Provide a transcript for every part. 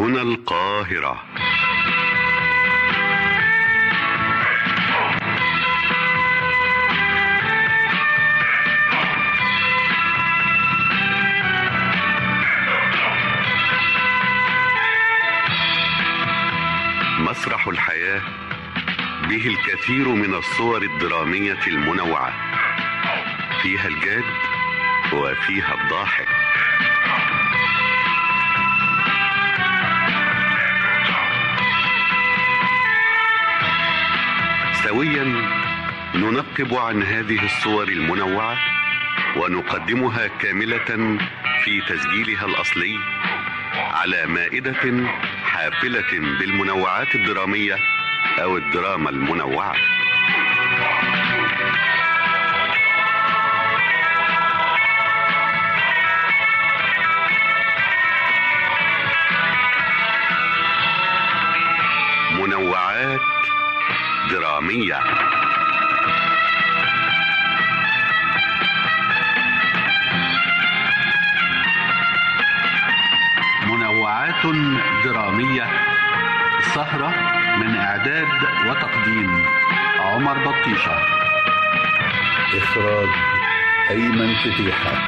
هنا القاهرة. مسرح الحياة به الكثير من الصور الدرامية المنوعة، فيها الجاد وفيها الضاحك. سويا ننقب عن هذه الصور المنوعة ونقدمها كاملة في تسجيلها الأصلي على مائدة حافلة بالمنوعات الدرامية أو الدراما المنوعة. منوعات درامية. منوعات درامية، سهرة من إعداد وتقديم عمر بطيشة، إخراج أيمن فتيحة.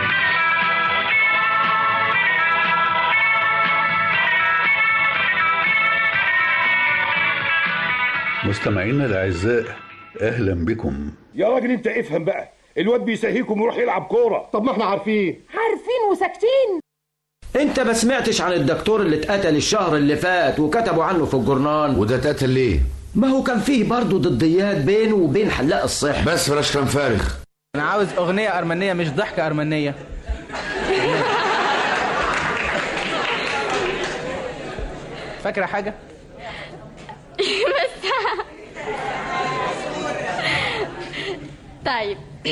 مستمعينا الأعزاء، أهلا بكم. يا راجل انت افهم بقى، الواد بيسهيكم ويروح يلعب كورة. طب ما احنا عارفين وساكتين. انت ما سمعتش عن الدكتور اللي اتقتل الشهر اللي فات وكتبوا عنه في الجورنال؟ وده اتقتل ليه؟ ما هو كان فيه برضه ضديات بينه وبين حلاق الصحة. بس بلاش كلام فارغ. انا عاوز اغنية ارمنية مش ضحكة ارمنية. فاكرة حاجة؟ بس طيب.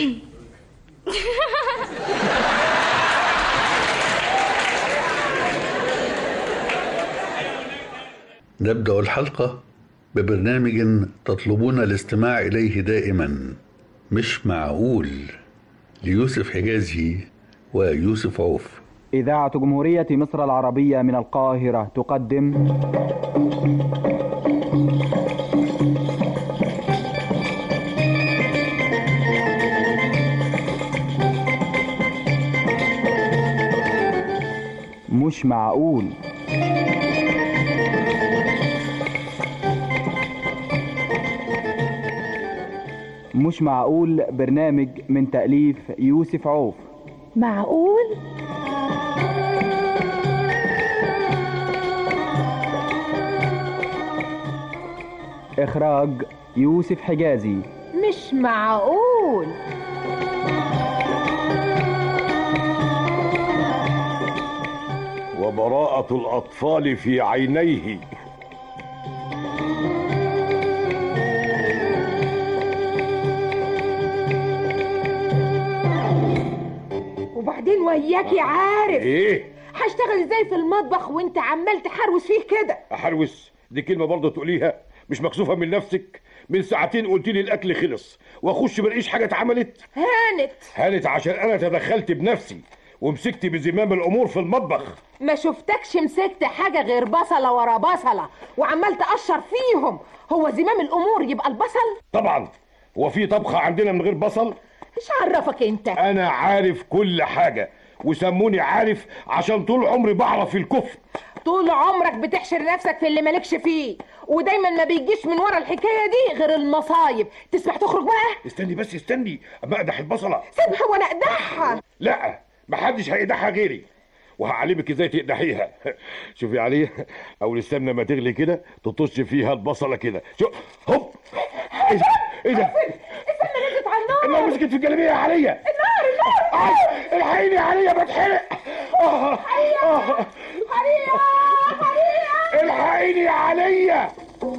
نبدأ الحلقة ببرنامج تطلبون الاستماع إليه دائما، مش معقول، ليوسف حجازي ويوسف عوف. إذاعة جمهورية مصر العربية من القاهرة تقدم مش معقول. مش معقول برنامج من تأليف يوسف عوف. معقول؟ إخراج يوسف حجازي. مش معقول. وبراءة الأطفال في عينيه. وبعدين وياكي عارف ايه هشتغل ازاي في المطبخ وانت عمال تحروس فيه كده؟ احروس؟ دي كلمة برضه تقوليها؟ مش مكسوفة من نفسك؟ من ساعتين قلت لي الاكل خلص واخش ملاقيش حاجة اتعملت. هانت عشان انا تدخلت بنفسي ومسكت بزمام الامور في المطبخ. ما شفتكش مسكت حاجة غير بصلة ورا بصلة وعمال تقشر فيهم. هو زمام الامور يبقى البصل؟ طبعا. هو في طبخة عندنا من غير بصل؟ ايش عرفك انت؟ انا عارف كل حاجة، وسموني عارف عشان طول عمري بعرف الكفر. طول عمرك بتحشر نفسك في اللي مالكش فيه، ودايما ما بيجيش من ورا الحكاية دي غير المصايب. تسمح تخرج بقى؟ استني بس استني اما اقدح البصلة. سيبها وانا اقدحها. لا، محدش هيقدحها غيري، وهعلمك ازاي تقدحيها. شوفي عليه، اول السمنه ما تغلي كده تطش فيها البصله كده. شوف هوب. ايه ده؟ السمنه نزلت على النار. النار مسكت في الجلابيه يا عليا. النار الحقيني يا عليا بتحرق. الحقيني يا عليا.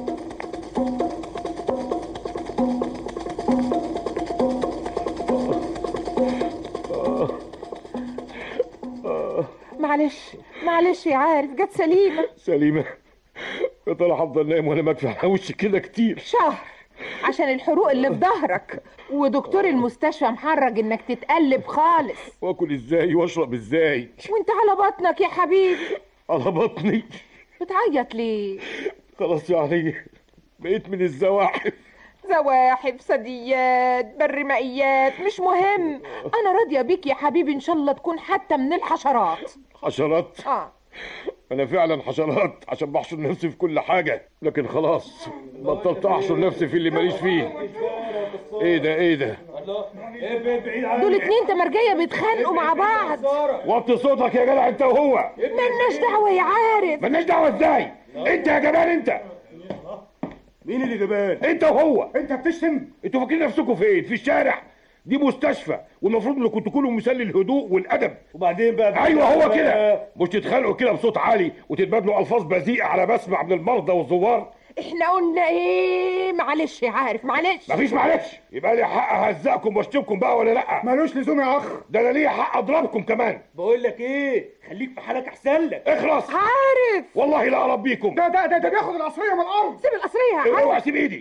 معلش يا عارف، جت سليمة. يا ترى هفضل نايم وانا مدفع على وشي كده كتير؟ شهر، عشان الحروق اللي في ظهرك، ودكتور المستشفى محرج انك تتقلب خالص. واكل ازاي واشرب ازاي وانت على بطنك يا حبيبي؟ على بطني. بتعيط ليه؟ خلاص يعني بقيت من الزواحف. زواحف، ثدييات، برمائيات، مش مهم. انا راضيه بيك يا حبيبي، ان شاء الله تكون حتى من الحشرات. حشرات؟ انا فعلا حشرات عشان بحشر نفسي في كل حاجه، لكن خلاص بطلت احشر نفسي في اللي ماليش فيه. ايه ده دول اتنين تمرجيه بيتخانقوا مع بعض. وطي صوتك يا جدع انت وهو. مالناش دعوه يا عارف. مالناش دعوه ازاي؟ انت يا جبان انت. مين اللي جبان؟ انت وهو. انت بتشتم؟ انتوا فاكرين نفسكم فين؟ في الشارع؟ دي مستشفى والمفروض انكم تكونوا مثال للهدوء والادب. وبعدين بقى ايوه هو كده، مش تتخانقوا كده بصوت عالي وتتبادلوا الفاظ بذيئه على مسمع من المرضى والزوار. احنا قلنا ايه؟ معلش يا عارف، معلش. مفيش معلش. يبقى لي حق اهزقكم واشتمكم بقى ولا لا؟ مالوش لزوم يا اخ. ده انا ليا حق اضربكم كمان. بقول لك ايه، خليك في حالك احسن لك. اخلص. عارف والله لا اربيكم. ده بياخد القصريه من الارض. سيب القصريه يا عارف. اوعى سيب ايدي.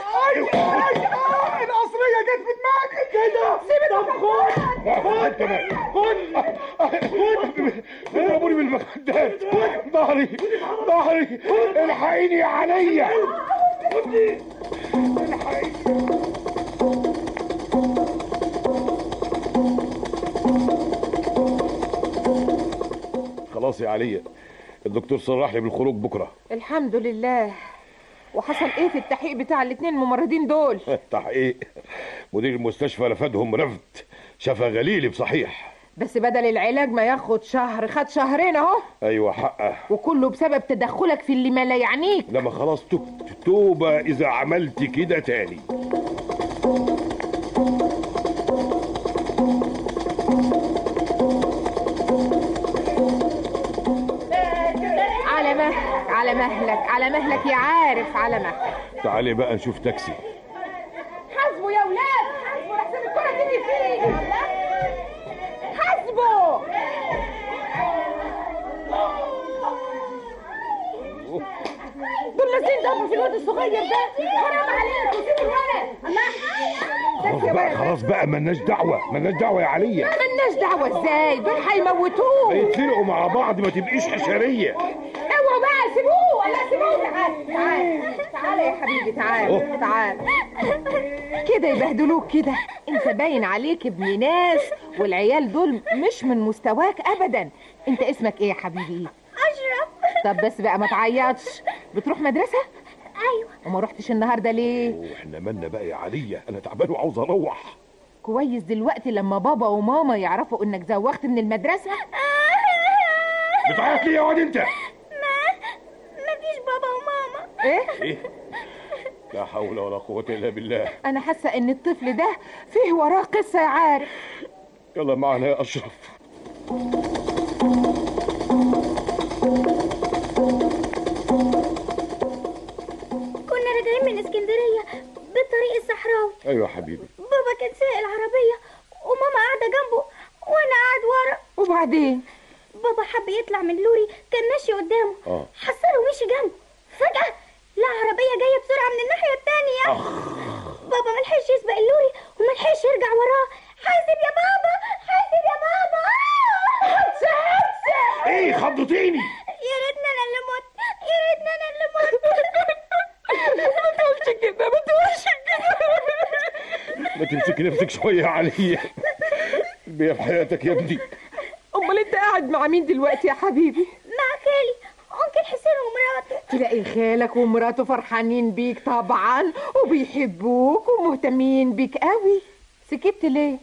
القصريه جت في دماغك كده. سيب. طب خد اضربوني بالمخدات. ظهري الحقيني يا عليا. خلاص يا عليا، الدكتور صرح لي بالخروج بكره. الحمد لله. وحصل ايه في التحقيق بتاع الاتنين الممرضين دول؟ تحقيق؟ مدير المستشفى رفضهم رفض شفا غليلي بصحيح. بس بدل العلاج ما ياخد شهر خد شهرين اهو. ايوه حقه. وكله بسبب تدخلك في اللي ما لا يعنيك. لما خلاص تبت توبه اذا عملت كده تاني. على مهلك يا عارف، على مهلك. تعالي بقى نشوف تاكسي. حاسبوا يا ولاد، حاسبوا لحسن الكرة تيجي فيه. حاسبوا. دول نازلين ضربوا في الواد الصغير ده. حرام عليكم، سيبوا الولد. خلاص بقى مالناش دعوه يا عليا. مالناش دعوه ازاي؟ دول هيموتوه. هيتخانقوا مع بعض، ما تبقيش حشريه. اوعوا بقى، سيبوه ولا سيبوه. تعال يا حبيبي، تعال كده يبهدلوك كده. انت باين عليك ابن ناس، والعيال دول مش من مستواك ابدا. انت اسمك ايه يا حبيبي؟ اشرف. طب بس بقى ما تعيطش. بتروح مدرسه؟ ايوه. وما رحتش النهارده ليه؟ احنا مالنا بقى يا عليا، انا تعبان وعاوز اروح. كويس دلوقتي لما بابا وماما يعرفوا انك زوغت من المدرسه. بتعيط ليه يا واد انت؟ مفيش بابا وماما. ايه؟ لا حول ولا قوه الا بالله. انا حاسه ان الطفل ده فيه وراه قصه يا عارف. يلا معنا يا اشرف. كنا راجعين من اسكندريه بالطريق الصحراوي. ايوه يا حبيبي. بابا كان سايق العربيه وماما قاعده جنبه وانا قاعد ورا. وبعدين بابا حب يطلع من لوري كان ماشي قدامه. حصله ومشي جنبه. فجاه لا عربيه جايه بسرعه من الناحيه التانيه. بابا ملحقش يسبق اللوري وملحقش يرجع وراه. حاسب يا بابا، حاسب يا بابا. ايه خضتيني؟ يا ريتنا انا اللي مت، يا ريتنا انا اللي مت. ما تقولش كده، ما تقولش كده. ما تمسكي نفسك شويه يا عليا. بيا في حياتك يا ابني. امال انت قاعد مع مين دلوقتي يا حبيبي؟ مع خالي انكل حسين ومراته. تلاقي خالك ومراته فرحانين بيك طبعا وبيحبوك ومهتمين بيك قوي. سكت ليه؟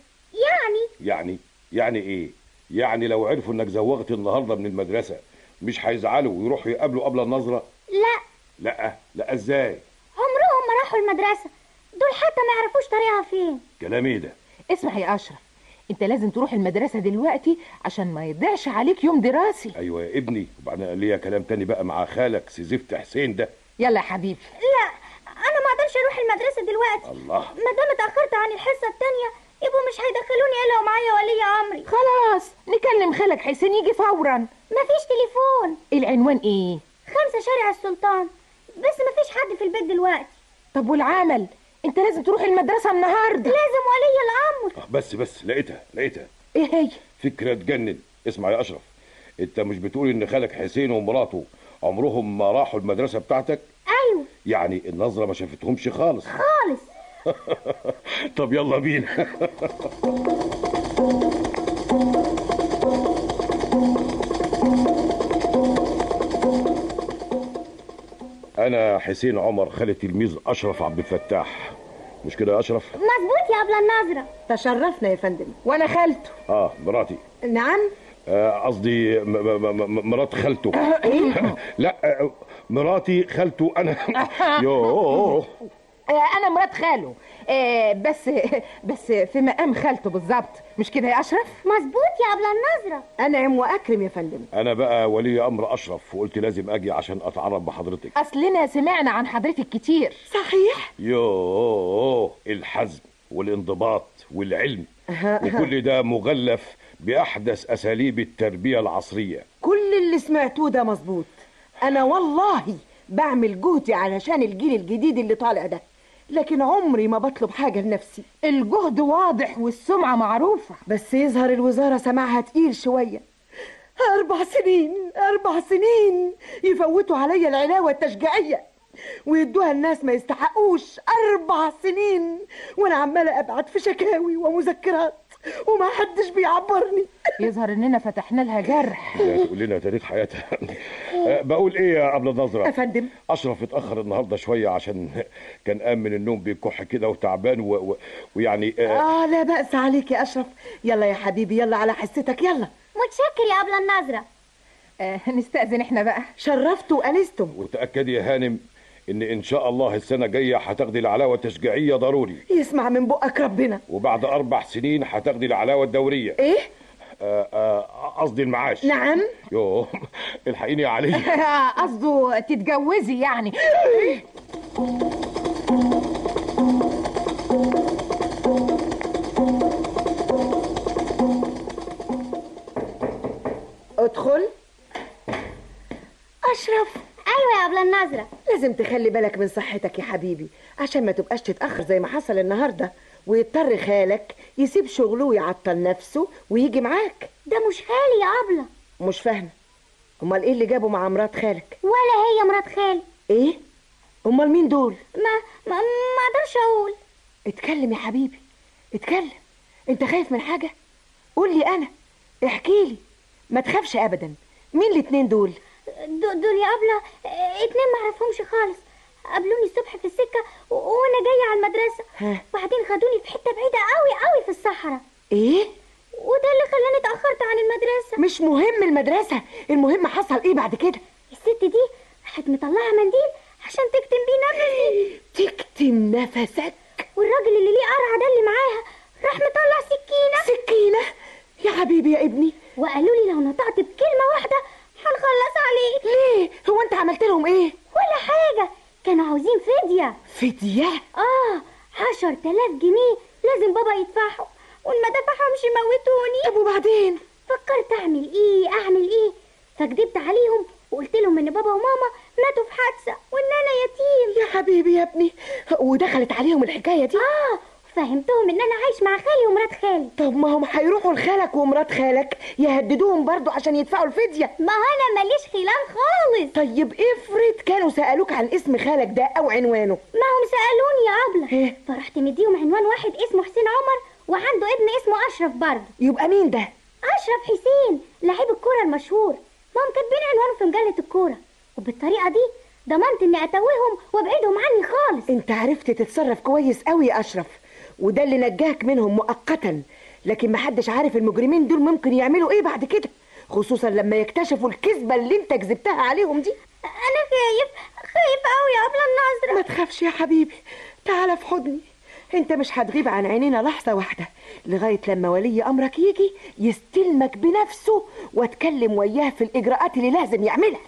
يعني ايه؟ يعني لو عرفوا انك زوغت النهارده من المدرسه مش هيزعلوا ويروحوا يقابلوا قبل النظره؟ لا ازاي؟ عمرهم ما راحوا المدرسه، دول حتى ما يعرفوش طريقها فين. كلام ايه ده؟ اسمع يا اشرف، انت لازم تروح المدرسه دلوقتي عشان ما يضيعش عليك يوم دراسي. ايوه يا ابني، وبعدين ليا كلام تاني بقى مع خالك سيزفت حسين ده. يلا يا حبيبي. لا انا ما اقدرش اروح المدرسه دلوقتي. الله. ما دام اتاخرت عن الحصه التانيه يبقوا مش هيدخلوني الا ومعايا ولي امري. خلاص نكلم خالك حسين يجي فورا. مفيش تليفون. العنوان ايه؟ 5 شارع السلطان، بس مفيش حد في البيت دلوقتي. طب والعمل؟ انت لازم تروح المدرسه النهارده. لازم ولي الامر. بس لقيتها. ايه هي؟ فكره تجنن. اسمع يا اشرف، انت مش بتقول ان خالك حسين ومراته عمرهم ما راحوا المدرسه بتاعتك؟ ايوه. يعني النظره ما شافتهمش خالص؟ خالص. طب يلا بينا. انا حسين عمر، خالي تلميذ اشرف عبد الفتاح، مش كده يا اشرف؟ مظبوط يا ابله النظره. تشرفنا يا فندم. وانا خالته. مراتي. نعم. قصدي مرات خالته. لا، مراتي خالته انا. يوه، انا مرات خاله. بس في مقام خالته بالظبط، مش كده يا اشرف؟ مظبوط يا ابله النظره. انعم واكرم يا فندم. انا بقى ولي امر اشرف، وقلت لازم اجي عشان اتعرف بحضرتك. اصلنا سمعنا عن حضرتك كتير. صحيح. يوه، الحزم والانضباط والعلم وكل ده مغلف باحدث اساليب التربيه العصريه. كل اللي سمعتوه ده مظبوط. انا والله بعمل جهدي علشان الجيل الجديد اللي طالع ده، لكن عمري ما بطلب حاجة لنفسي. الجهد واضح والسمعة معروفة، بس يظهر الوزارة سماعها تقيل شوية. 4 سنين يفوتوا عليا العلاوة التشجيعية ويدوها الناس ما يستحقوش. 4 سنين وانا عمالة ابعت في شكاوي ومذكرات وما حدش بيعبرني. يظهر اننا فتحنا لها جرح. تقول لنا تاريخ حياتها. بقول ايه يا ابله نظره؟ افندم. اشرف اتاخر النهارده شويه عشان كان قام من النوم بيكح كده وتعبان ويعني لا بأس عليك يا اشرف. يلا يا حبيبي، يلا على حستك، يلا. متشكر يا ابله النظره. نستأذن احنا بقى. شرفتوا وانستم. وتأكدي يا هانم ان شاء الله السنه الجايه هتاخدي العلاوه التشجيعيه ضروري. يسمع من بقك ربنا. وبعد 4 سنين هتاخدي العلاوه الدوريه. ايه؟ قصدي المعاش. نعم. يوه، الحقيني يا علي. قصده تتجوزي يعني. ادخل. اشرف. ايوه يا ابله النظره. لازم تخلي بالك من صحتك يا حبيبي عشان ما تبقاش تتاخر زي ما حصل النهارده ويضطر خالك يسيب شغله ويعطل نفسه ويجي معاك. ده مش خالي يا ابله. مش فاهمه. امال ايه اللي جابه مع مرات خالك؟ ولا هي مرات خالي. ايه؟ امال مين دول؟ ما اقدرش اقول. اتكلم يا حبيبي، اتكلم. انت خايف من حاجه؟ قول لي انا، احكي لي. ما تخافش ابدا. مين الاتنين دول؟ دول يا ابله 2 ما اعرفهمش خالص. قابلوني الصبح في السكه وانا جايه على المدرسه. وبعدين خدوني في حته بعيده قوي في الصحراء. ايه؟ وده اللي خلاني اتاخرت عن المدرسه. مش مهم المدرسه، المهم حصل ايه بعد كده. الست دي راحت مطلعه منديل عشان تكتم بيه نفسي. تكتم نفسك؟ والراجل اللي ليه قرعه ده اللي معاها راح مطلع سكينه يا حبيبي يا ابني. وقالوا لي لو نطقت بكلمه واحده هنخلص عليك. ليه؟ هو انت عملت لهم ايه؟ ولا حاجه، كانوا عاوزين فديه. فديه؟ 10,000 جنيه لازم بابا يدفعهم، وان ما دفعهمش يموتوني. طب وبعدين؟ فكرت اعمل ايه فكدبت عليهم وقلت لهم ان بابا وماما ماتوا في حادثه وان انا يتيم. يا حبيبي يا ابني، ودخلت عليهم الحكايه دي؟ فهمتهم ان انا عايش مع خالي ومرات خالي. طب ما هم هيروحوا لخالك ومرات خالك يهددوهم برضو عشان يدفعوا الفديه. ما انا ماليش خلان خالص. طيب افرض كانوا سالوك عن اسم خالك ده او عنوانه؟ ما هم سالوني يا ابله. فرحت مديهم عنوان واحد اسمه حسين عمر وعنده ابن اسمه اشرف برضه. يبقى مين ده؟ اشرف حسين لعيب الكوره المشهور. ما هم كاتبين عنوانه في مجله الكوره، وبالطريقه دي ضمنت اني اتوههم وابعدهم عني خالص. انت عرفت تتصرف كويس قوي يا اشرف، وده اللي نجاك منهم مؤقتا، لكن محدش عارف المجرمين دول ممكن يعملوا ايه بعد كده، خصوصا لما يكتشفوا الكذبه اللي انت كذبتها عليهم دي. انا خايف قوي يا ابله النظره. ما تخافش يا حبيبي، تعال في حضني. انت مش هتغيب عن عينينا لحظه واحده لغايه لما ولي امرك يجي يستلمك بنفسه واتكلم وياه في الاجراءات اللي لازم يعملها.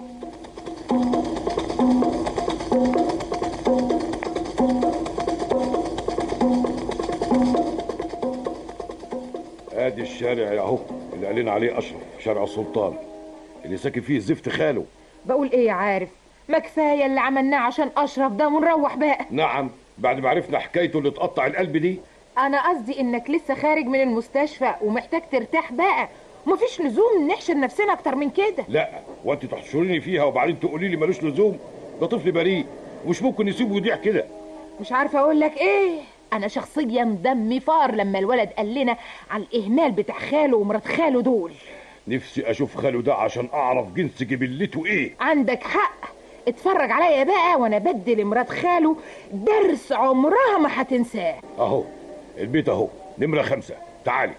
ادي الشارع اهو اللي قالين عليه اشرف، شارع السلطان اللي ساكن فيه زفت خاله. بقول ايه يا عارف، ما كفايه اللي عملناه عشان اشرف ده ونروح بقى. نعم، بعد ما عرفنا حكايته اللي تقطع القلب دي. انا قصدي انك لسه خارج من المستشفى ومحتاج ترتاح بقى، مفيش لزوم نحشر نفسنا اكتر من كده. لا، وانت تحشريني فيها وبعدين تقولي لي ملوش لزوم؟ ده طفل بريء ومش ممكن نسيبه يضيع كده. مش عارفه اقول لك ايه، انا شخصيا دمي فار لما الولد قال لنا على الاهمال بتاع خاله ومرات خاله دول. نفسي اشوف خاله ده عشان اعرف جنس جبلته ايه. عندك حق، اتفرج عليا بقى وانا بدي لمرات خاله درس عمرها ما هتنساه. اهو البيت اهو، نمرة 5، تعالي.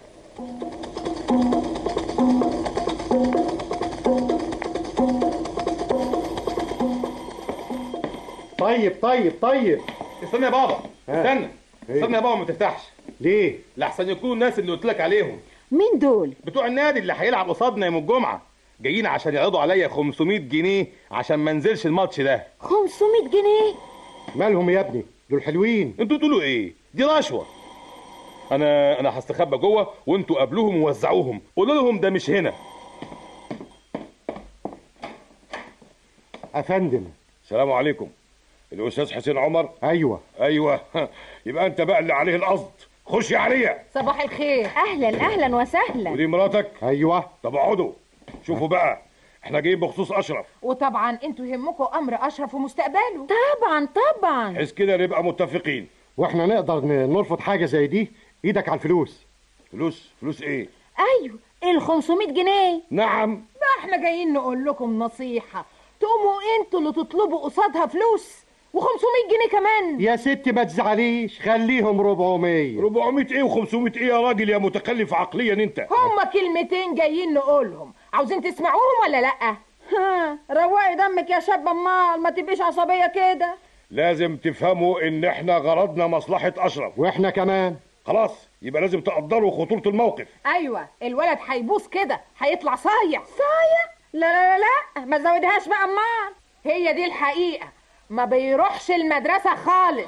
طيب استنى يا بابا، استنى يا بابا، ما تفتحش. ليه؟ لحسن يكونوا الناس اللي قلت لك عليهم. مين دول؟ بتوع النادي اللي هيلعب قصادنا يوم الجمعه، جايين عشان يعرضوا عليا 500 جنيه عشان ما انزلش الماتش ده. 500 جنيه؟ مالهم يا ابني؟ دول حلوين. انتوا تقولوا ايه؟ دي رشوه. انا هستخبى جوه وانتوا قابلوهم ووزعوهم، قولوا لهم ده مش هنا. افندم. السلام عليكم. الاستاذ حسين عمر؟ ايوه يبقى انت بقى اللي عليه القصد. خش يا عليا. صباح الخير. اهلا وسهلا. ودي مراتك؟ ايوه. طب اقعدوا شوفوا بقى، احنا جايين بخصوص اشرف. وطبعا انتوا يهمكم امر اشرف ومستقبله. طبعا حس كده نبقى متفقين. واحنا نقدر نرفض حاجه زي دي؟ ايدك على الفلوس. فلوس ايه؟ ايوه ال 500 جنيه. نعم. بقى احنا جايين نقول لكم نصيحه، تقوموا انتوا اللي تطلبوا قصادها فلوس و500 جنيه كمان. يا ستي ما تزعليش، خليهم 400. 400 ايه و500 ايه يا راجل يا متخلف عقليا انت؟ هما كلمتين جايين نقولهم، عاوزين تسمعوهم ولا لا؟ روقي دمك يا شاب، امال ما تبقيش عصبيه كده. لازم تفهموا ان احنا غرضنا مصلحه اشرف. واحنا كمان. خلاص، يبقى لازم تقدروا خطوره الموقف. ايوه، الولد هيبوظ كده، هيطلع صايع. لا ما تزودهاش بقى امال. هي دي الحقيقه، ما بيروحش المدرسه خالص.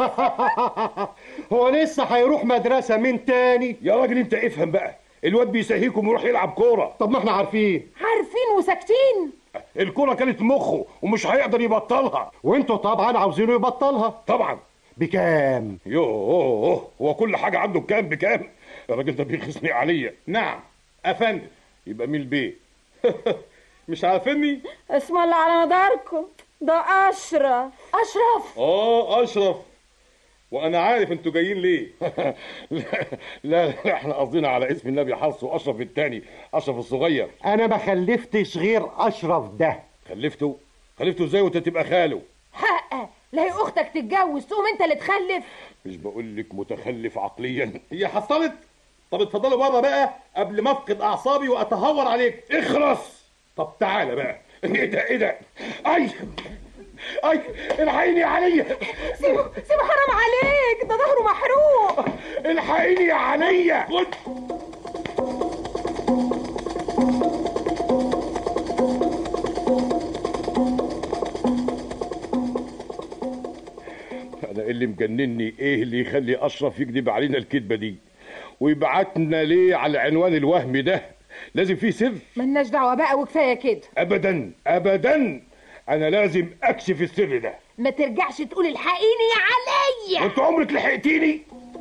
هو لسه هيروح مدرسه من تاني؟ يا راجل انت افهم بقى، الواد بيسهيكم ويروح يلعب كوره. طب ما احنا عارفين وساكتين. الكوره كانت مخه ومش هيقدر يبطلها، وانتوا طبعا عاوزينه يبطلها. طبعا. بكام؟ يوه، هو كل حاجه عنده بكام؟ يا راجل ده بيخصني عليا. نعم افندم. يبقى مين البيه؟ مش عارفيني؟ اسم الله على مداركم، ده اشرف. اشرف. وانا عارف انتوا جايين ليه. لا احنا قصدنا على اسم النبي حص، واشرف التاني اشرف الصغير. انا ما خلفتش غير اشرف ده. خلفته ازاي وانت تبقى خاله؟ حقه، لا هي اختك تتجوز تقوم انت اللي تخلف؟ مش بقول لك متخلف عقليا؟ هي حصلت. طب اتفضلوا بره بقى قبل ما افقد اعصابي واتهور عليك. اخرس. طب تعالى بقى. ايه ده؟ اي الحقيني عليا. سيبه حرام عليك، ده ظهره محروق. الحقيني عليا. انا اللي مجنني ايه اللي يخلي اشرف يكذب علينا الكذبه دي ويبعتنا ليه على العنوان الوهمي ده؟ لازم فيه سر. ملناش دعوه بقى وكفايه كده. ابدا انا لازم اكشف السر ده. ما ترجعش تقول الحقيني عليا. وانت عمرك لحقتيني؟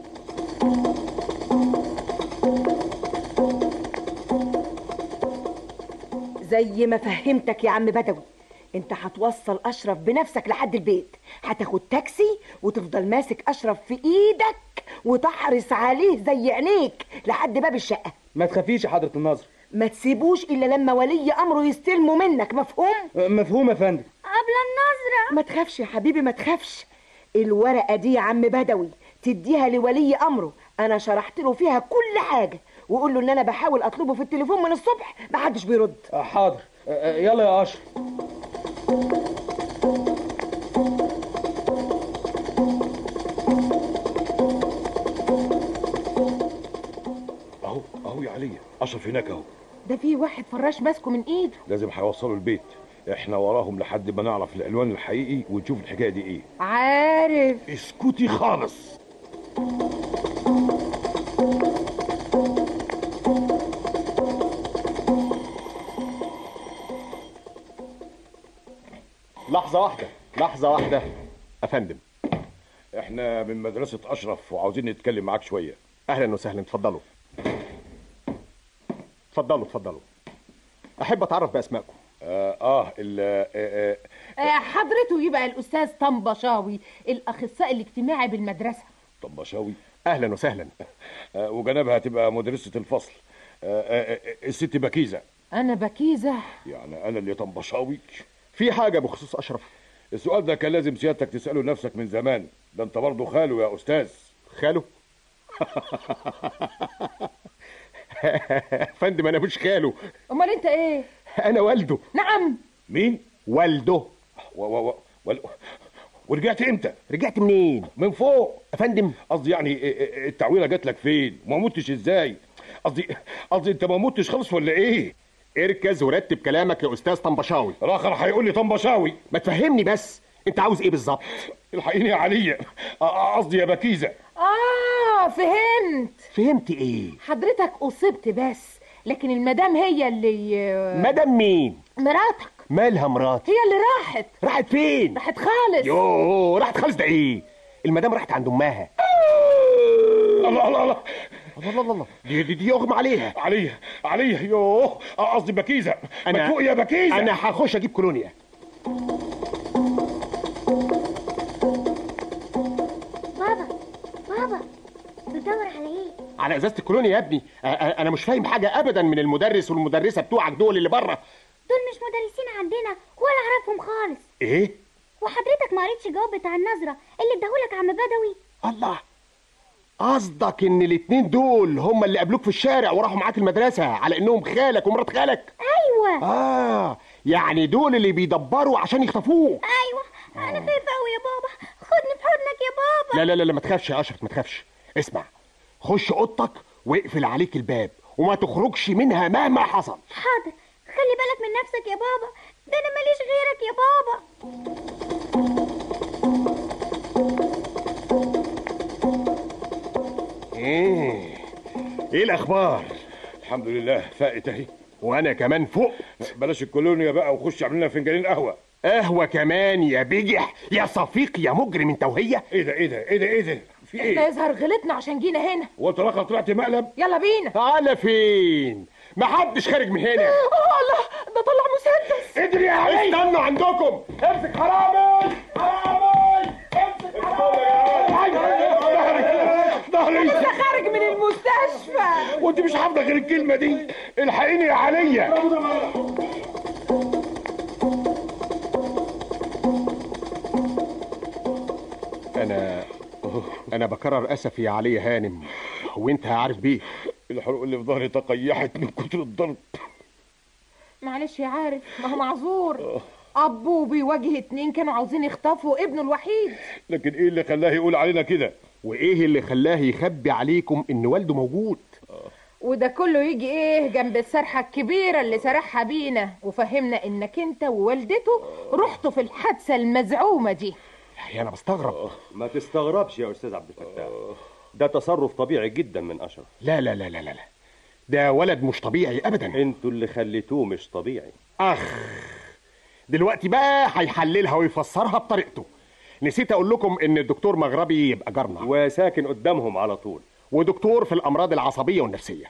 زي ما فهمتك يا عم بدوي، انت هتوصل اشرف بنفسك لحد البيت، هتاخد تاكسي وتفضل ماسك اشرف في ايدك وتحرص عليه زي عينيك لحد باب الشقه. ما تخافيش يا حضرة الناظر، ما تسيبوش الا لما ولي امره يستلموا منك، مفهوم؟ مفهوم يا فندم. قبل النظرة. ما تخافش يا حبيبي، ما تخافش. الورقه دي يا عم بدوي تديها لولي امره، انا شرحت له فيها كل حاجه، وقول له ان انا بحاول اطلبه في التليفون من الصبح محدش بيرد. حاضر. يلا يا اشرف. اهو يا علي، اشرف هناك اهو. ده في واحد فراش ماسكه من ايده. لازم هيوصلوا البيت، احنا وراهم لحد ما نعرف العنوان الحقيقي ونشوف الحكايه دي ايه. عارف. اسكتي خالص. لحظه واحده افندم. احنا من مدرسه اشرف وعاوزين نتكلم معاك شويه. اهلا وسهلا، اتفضلوا. اتفضلوا. احب اتعرف باسمائكم. حضرته يبقى الاستاذ طنبشاوي، الاخصائي الاجتماعي بالمدرسه. طنبشاوي؟ اهلا وسهلا. وجنبها هتبقى مدرسه الفصل الست بكيزه. انا بكيزه؟ يعني انا اللي طنبشاوي؟ في حاجه بخصوص اشرف؟ السؤال ده كان لازم سيادتك تساله نفسك من زمان، ده انت برضه خاله يا استاذ. خاله؟ فندم انا مش خاله. امال انت ايه؟ انا والده. نعم. مين؟ والده. ورجعت امتى؟ رجعت منين؟ من فوق يا فندم. قصدي يعني التعويره جات لك فين؟ وما متش ازاي؟ قصدي انت ما متش خالص ولا ايه؟ اركز ورتب كلامك يا استاذ طنبشاوي. الاخر هيقول لي طنبشاوي. ما تفهمني بس، انت عاوز ايه بالظبط؟ الحقيني يا عليا، قصدي يا بكيزه. فهمت ايه؟ حضرتك اصبت بس، لكن المدام هي اللي... مدام مين؟ مراتك. مالها مراتي؟ هي اللي راحت. راحت فين؟ راحت خالص. يوه، راحت خالص ده ايه؟ المدام راحت عند امها. الله دي يغمى عليها. عليا يوه، قصدي بكيزه. ما تفوق يا بكيزه. انا هخش اجيب كولونيا. بابا بتدور على ايه؟ على ازازه الكولونيا يا ابني. انا مش فاهم حاجه ابدا من المدرس والمدرسه بتوعك دول اللي بره. دول مش مدرسين عندنا ولا اعرفهم خالص. ايه؟ وحضرتك ما قريتش الجواب بتاع النظره اللي اداهولك عم بدوي؟ الله، قصدك ان الاتنين دول هم اللي قابلوك في الشارع وراحوا معاك المدرسه على انهم خالك ومرات خالك؟ ايوه. يعني دول اللي بيدبروا عشان يخطفوك. ايوه. انا خايفه قوي يا بابا، خدني في حضنك يا بابا. لا ما تخافش يا اشرف، ما تخافش. اسمع، خش اوضتك واقفل عليك الباب وما تخرجش منها مهما حصل. حاضر، خلي بالك من نفسك يا بابا، ده انا ماليش غيرك يا بابا. ايه الاخبار؟ الحمد لله فاقت اهي. وانا كمان فوق. بلاش الكولونيا بقى وخش اعمل لنا فنجانين قهوه كمان يا بجح يا صفيق يا مجرم انت وهي. ايه ده في ايه؟ احنا يظهر غلطنا عشان جينا هنا. وانت راجل طلعت مقلب. يلا بينا. على فين؟ محدش خارج من هنا. الله، ده طلع مسدس. ادري يا علي. استنوا عندكم. امسك حرامي امسك ظهري. انا خارج من المستشفى. وانت مش حافظه غير الكلمه دي. الحقيني يا عليا. انا بكرر اسفي يا علي هانم، وانت عارف بيه. الحروق اللي في ظهري تقيحت من كتر الضرب. معلش يا عارف، ما هو معذور. ابوه بيواجه 2 كانوا عاوزين يخطفوا ابنه الوحيد. لكن ايه اللي خلاه يقول علينا كده؟ وايه اللي خلاه يخبي عليكم ان والده موجود؟ وده كله يجي ايه جنب السرحه الكبيره اللي سرحها بينا وفهمنا انك انت ووالدته رحتوا في الحادثه المزعومه دي. انا بستغرب. ما تستغربش يا استاذ عبد الفتاح، ده تصرف طبيعي جدا من اشرف. لا ده ولد مش طبيعي ابدا. انتوا اللي خليتوه مش طبيعي. دلوقتي بقى هيحللها ويفسرها بطريقته. نسيت اقول لكم ان الدكتور مغربي يبقى جارنا وساكن قدامهم على طول، ودكتور في الامراض العصبيه والنفسيه.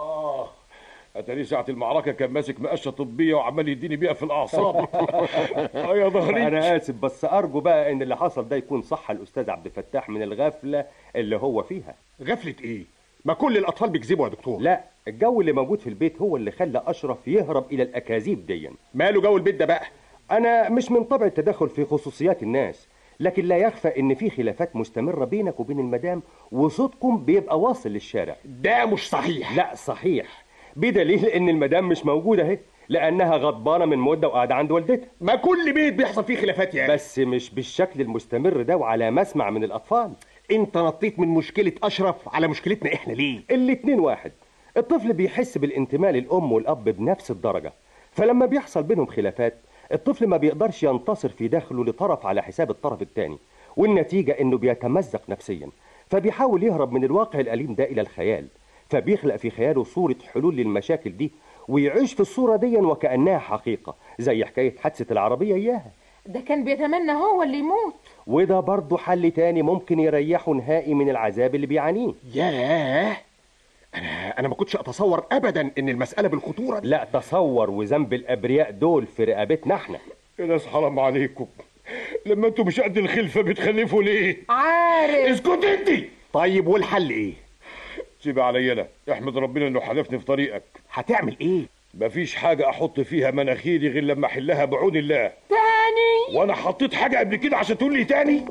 اتاري ساعة المعركة كان ماسك مقشة طبية وعمال يديني بيها في الأعصاب. يا ظهري. أنا آسف، بس أرجو بقى إن اللي حصل ده يكون صح الأستاذ عبد الفتاح من الغفلة اللي هو فيها. غفلة إيه؟ ما كل الأطفال بيكذبوا يا دكتور. لا، الجو اللي موجود في البيت هو اللي خلى أشرف يهرب إلى الأكاذيب دي. ماله جو البيت ده بقى؟ أنا مش من طبع التدخل في خصوصيات الناس، لكن لا يخفى إن في خلافات مستمرة بينك وبين المدام وصوتكم بيبقى واصل للشارع. ده مش صحيح. لا صحيح، بدليل ان المدام مش موجوده اهي، لانها غضبانه من مده وقاعده عند والدتها. ما كل بيت بيحصل فيه خلافات يعني. بس مش بالشكل المستمر ده وعلى مسمع من الاطفال. انت نطيت من مشكله اشرف على مشكلتنا احنا ليه؟ الاتنين واحد. الطفل بيحس بالانتماء للام والاب بنفس الدرجه، فلما بيحصل بينهم خلافات الطفل ما بيقدرش ينتصر في داخله لطرف على حساب الطرف الثاني، والنتيجه انه بيتمزق نفسيا، فبيحاول يهرب من الواقع الاليم ده الى الخيال، فبيخلق في خياله صورة حلول للمشاكل دي ويعيش في الصورة دي وكأنها حقيقة، زي حكاية حادثة العربية إياها. ده كان بيتمنى هو اللي يموت. وده برضه حل تاني ممكن يريحه نهائي من العذاب اللي بيعانيه. ياه، انا ما كنتش اتصور ابدا ان المساله بالخطوره دي. لا تصور، وذنب الابرياء دول في رقبتنا احنا. يا ناس حرام عليكم، لما انتوا مش قد الخلفه بتخلفوا ليه؟ عارف. اسكت انت. طيب والحل ايه؟ سيبها عليا انا، احمد ربنا انه حلفني في طريقك. هتعمل ايه؟ مفيش حاجه احط فيها مناخيري غير لما احلها بعون الله. تاني؟ وانا حطيت حاجه قبل كده عشان تقول لي تاني؟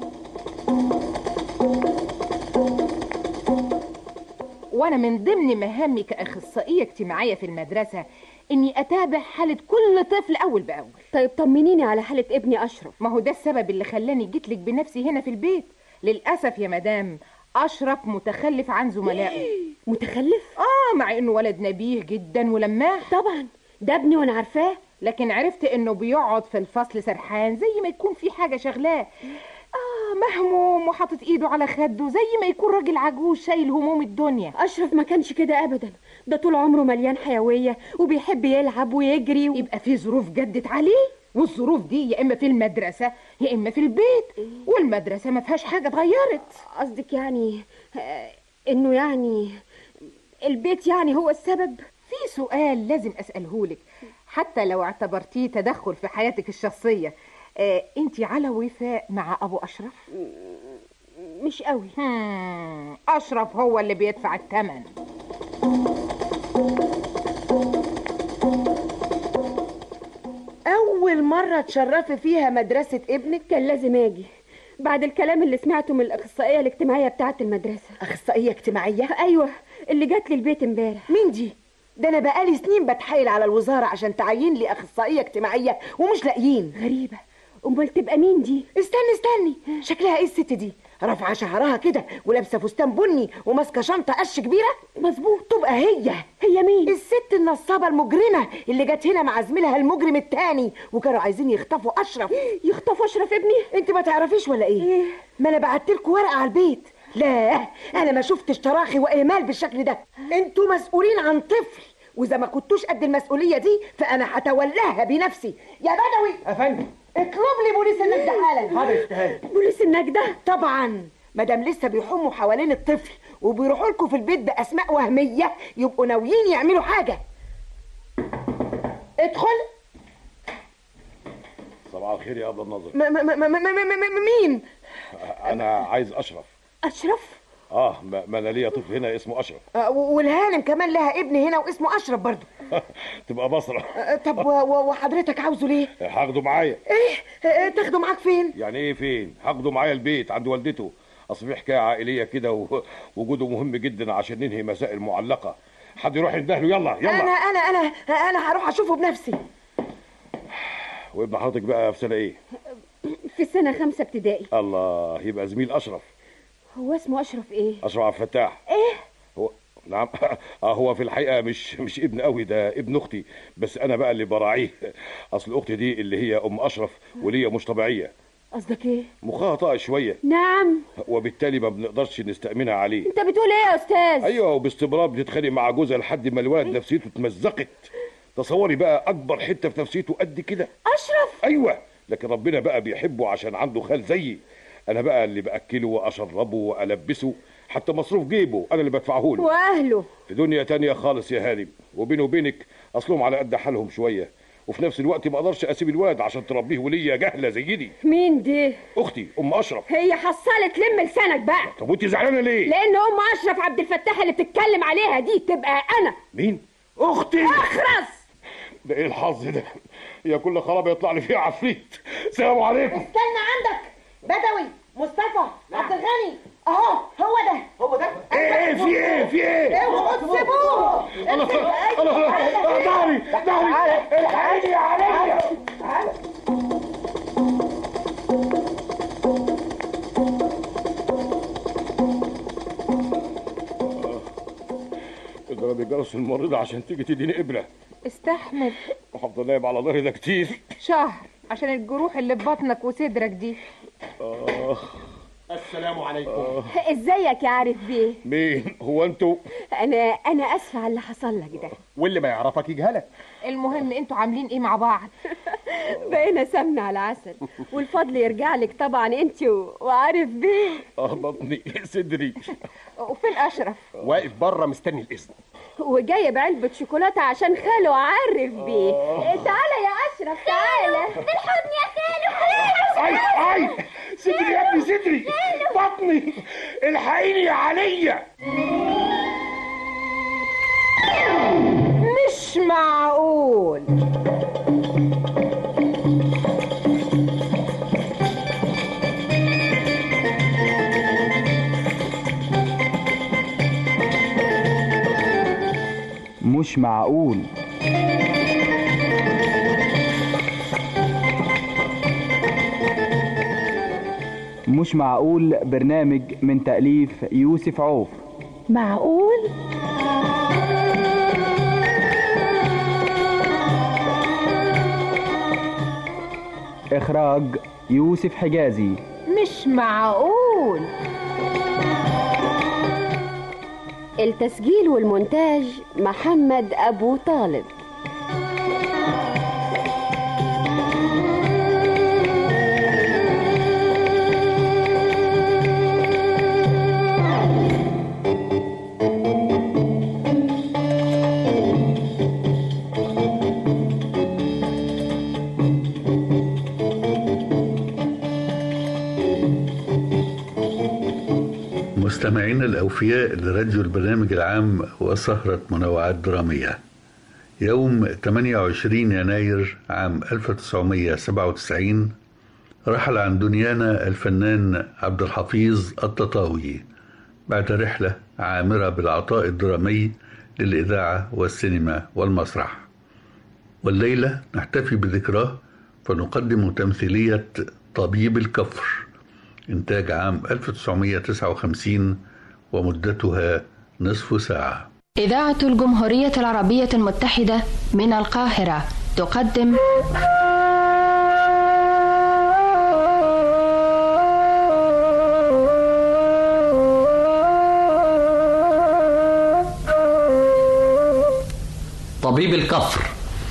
وانا من ضمن مهامي كاخصائيه اجتماعيه في المدرسه اني اتابع حاله كل طفل اول باول. طيب طمنيني على حاله ابني اشرف. ما هو ده السبب اللي خلاني جيتلك بنفسي هنا في البيت. للاسف يا مدام اشرف متخلف عن زملائه. متخلف؟ مع انه ولد نبيه جدا ولماح. طبعا ده ابني وانا عارفاه، لكن عرفت انه بيقعد في الفصل سرحان زي ما يكون في حاجه شغلاه. مهموم وحاطط ايده على خده زي ما يكون راجل عجوز شايل هموم الدنيا. اشرف ما كانش كده ابدا، ده طول عمره مليان حيويه وبيحب يلعب ويجري يبقى في ظروف جدت عليه، والظروف دي يا اما في المدرسه يا اما في البيت، والمدرسه ما فيهاش حاجه اتغيرت. قصدك يعني انه يعني البيت يعني هو السبب؟ في سؤال لازم اسالهولك حتى لو اعتبرتيه تدخل في حياتك الشخصيه. انتي على وفاء مع ابو اشرف؟ مش قوي. اشرف هو اللي بيدفع الثمن. اول مرة تشرفي فيها مدرسة ابنك كان لازم اجي بعد الكلام اللي سمعته من الاخصائيه الاجتماعيه بتاعه المدرسه. اخصائيه اجتماعيه؟ ايوه، اللي جات لي البيت امبارح. مين دي؟ ده انا بقالي سنين بتحايل على الوزاره عشان تعين لي اخصائيه اجتماعيه ومش لاقيين. غريبه، امال تبقى مين دي؟ استني شكلها ايه الست دي؟ رافعه شعرها كده ولابسه فستان بني وماسكه شنطه قش كبيره. مظبوط. تبقى هي مين؟ الست النصابه المجرمه اللي جت هنا مع زميلها المجرم التاني وكانوا عايزين يخطفوا اشرف. يخطفوا اشرف ابني؟ انت ما تعرفيش ولا ايه؟ ما انا بعتلكوا ورقه على البيت. لا انا ما شفتش تراخي واهمال بالشكل ده. انتوا مسؤولين عن طفل، واذا ما كنتوش قد المسؤوليه دي فانا هتولاها بنفسي. يا بدوي يا فندم اطلب لي بوليس النجدة حالا. حاضر استهاني. بوليس النجدة؟ طبعا، مادام لسه بيحوموا حوالين الطفل وبيروحوا لكم في البيت باسماء وهميه يبقوا ناويين يعملوا حاجه. ادخل. صباح الخير يا ابو النظر. مين؟ انا عايز اشرف. اشرف؟ ما انا ليا طفل هنا اسمه اشرف. والهانم كمان لها ابن هنا واسمه اشرف برضه. تبقى بصره. طب وحضرتك عاوزه ليه؟ هاخده معايا. ايه تاخده معاك فين؟ يعني ايه فين؟ هاخده معايا البيت عند والدته. اصل في حكايه عائليه كده ووجوده مهم جدا عشان ننهي مسائل معلقه. حد يروح ينده له. يلا انا هروح اشوفه بنفسي. وابن حضرتك بقى في سنه ايه؟ في سنه 5 ابتدائي. الله، يبقى زميل اشرف. هو اسمه اشرف ايه؟ اشرف عبد الفتاح. ايه؟ هو نعم. هو في الحقيقه مش ابن قوي، ده ابن اختي، بس انا بقى اللي براعيه. اصل اختي دي اللي هي ام اشرف وليا مش طبيعيه. قصدك ايه؟ مخها طاقه شويه. نعم. وبالتالي ما بنقدرش نستأمنها عليه. انت بتقول ايه يا استاذ؟ ايوه، وباستمرار بتتخانق مع جوزها لحد ما الولد نفسيته اتمزقت. تصوري بقى، اكبر حته في نفسيته قد كده. اشرف؟ ايوه، لكن ربنا بقى بيحبه عشان عنده خال زيي. انا بقى اللي باكله واشربه والبسه، حتى مصروف جيبه انا اللي بدفعه له. واهله في دنيا تانية خالص يا هانم. وبيني وبينك اصلهم على قد حالهم شويه، وفي نفس الوقت ما اقدرش اسيب الولد عشان تربيه ولية جهله زي دي. مين دي؟ اختي ام اشرف. هي حصلت لم لسانك بقى. طب وانت زعلانه ليه؟ لان ام اشرف عبد الفتاح اللي بتتكلم عليها دي تبقى انا. مين؟ اختي. اخرس. ده ايه الحظ ده؟ هي كل خرابه يطلع لي فيها عفريت. السلام عليكم. استنى عندك بدوي. مصطفى عبد الغني اهو. هو ده ايه في ايه اوعوا تسيبوه. الله ضهري الحقيني عليا. اضرب الجرس الممرضة عشان تيجي تديني ابره. استحمل. وهفضل نايم على ظهري ده كتير. شهر عشان الجروح اللي في بطنك وصدرك دي. السلام عليكم. ازيك يا عارف بيه؟ مين هو انتوا؟ انا اسفه على اللي حصل لك ده. واللي ما يعرفك يجهلك. المهم انتوا عاملين ايه مع بعض؟ بقينا سمنة على عسل، والفضل يرجع لك طبعا انت وعارف بيه. بطني صدري. وفين اشرف؟ واقف بره مستني الاذن. وجايب علبة شوكولاتة عشان خاله عارف بيه. تعالى يا اشرف تعالى. بالحضن يا خالو. اي صدري يا ابني صدري بطني الحقيني يا عليا. مش معقول. مش معقول. مش معقول برنامج من تأليف يوسف عوف. معقول؟ إخراج يوسف حجازي. مش معقول. التسجيل والمونتاج محمد أبو طالب. مستمعين الأوفياء لراديو البرنامج العام وسهرة منوعات درامية. يوم 28 يناير عام 1997 رحل عن دنيانا الفنان عبد الحفيظ التطاوي بعد رحلة عامرة بالعطاء الدرامي للإذاعة والسينما والمسرح. والليلة نحتفي بذكراه فنقدم تمثيلية طبيب الكفر، إنتاج عام 1959 ومدتها نصف ساعة. إذاعة الجمهورية العربية المتحدة من القاهرة تقدم طبيب الكفر.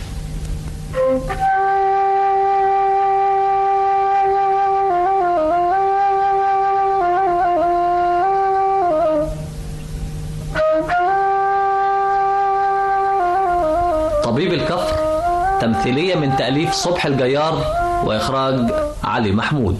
طبيب الكفر تمثيلية من تأليف صبح الجيار وإخراج علي محمود.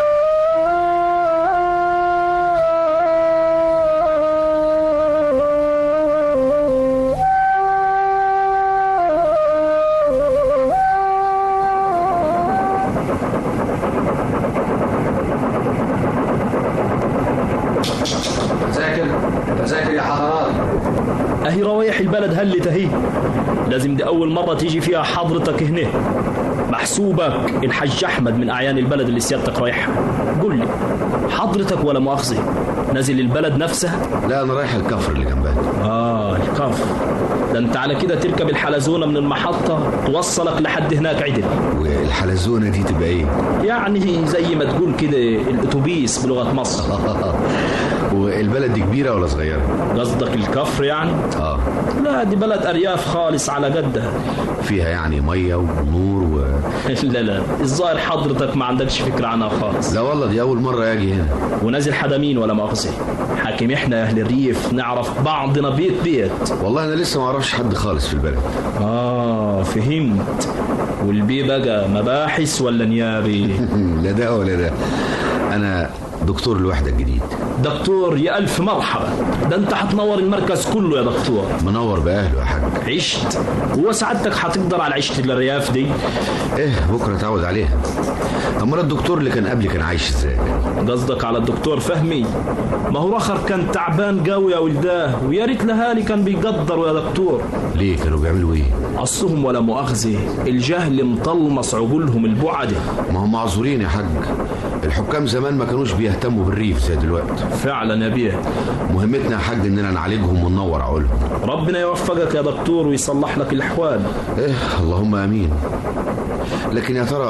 تذاكر يا حضرات. اهي روايح البلد هلت اهي، لازم دي اول مرة تيجي فيها حضرتك هنا. محسوبك الحاج احمد من اعيان البلد اللي سيادتك رايحها. قول لي حضرتك ولا مؤاخذة نازل البلد نفسها؟ لا انا رايح الكفر اللي جنبها. الكفر ده انت على كده تركب الحلزونة من المحطة توصلك لحد هناك عدل. والحلزونة دي تبقى ايه؟ يعني زي ما تقول كده الاتوبيس بلغة مصر. والبلد دي كبيرة ولا صغيرة؟ قصدك الكفر يعني؟ لا دي بلد أرياف خالص على قدها. فيها يعني مية ونور لا الظاهر حضرتك ما عندكش فكرة عنها خالص. لا والله دي أول مرة أجي هنا. ونازل حدا مين ولا مؤاخذة؟ حاكم احنا أهل الريف نعرف بعضنا بيت. والله أنا لسه ما أعرفش حد خالص في البلد. فهمت. والبي بقى مباحث ولا نيابي؟ لا ده ولا ده، أنا دكتور الوحدة الجديد. دكتور يا ألف مرحبا، ده أنت هتنور المركز كله يا دكتور. منور بأهله يا حاج. عشت هو سعادتك هتقدر على عيشة الرياف دي؟ بكرة تعود عليها. أمال الدكتور اللي كان قبلي كان عايش ازاي؟ قصدك على الدكتور فهمي؟ ما هو رخر كان تعبان قوي يا ولداه، ويا ريت لهالي كان بيقدروا يا دكتور. ليه كانوا بيعملوا ايه؟ أصلهم ولا مؤاخذة الجهل مطلمص عقولهم البعدة. ما هم معذورين يا حاج، الحكام زمان ما كانوش بيهتموا بالريف زي دلوقتي. فعلا يا بيه. مهمتنا يا حاج اننا نعالجهم وننور عقولهم. ربنا يوفقك يا دكتور ويصلح لك الاحوال. اللهم امين. لكن يا ترى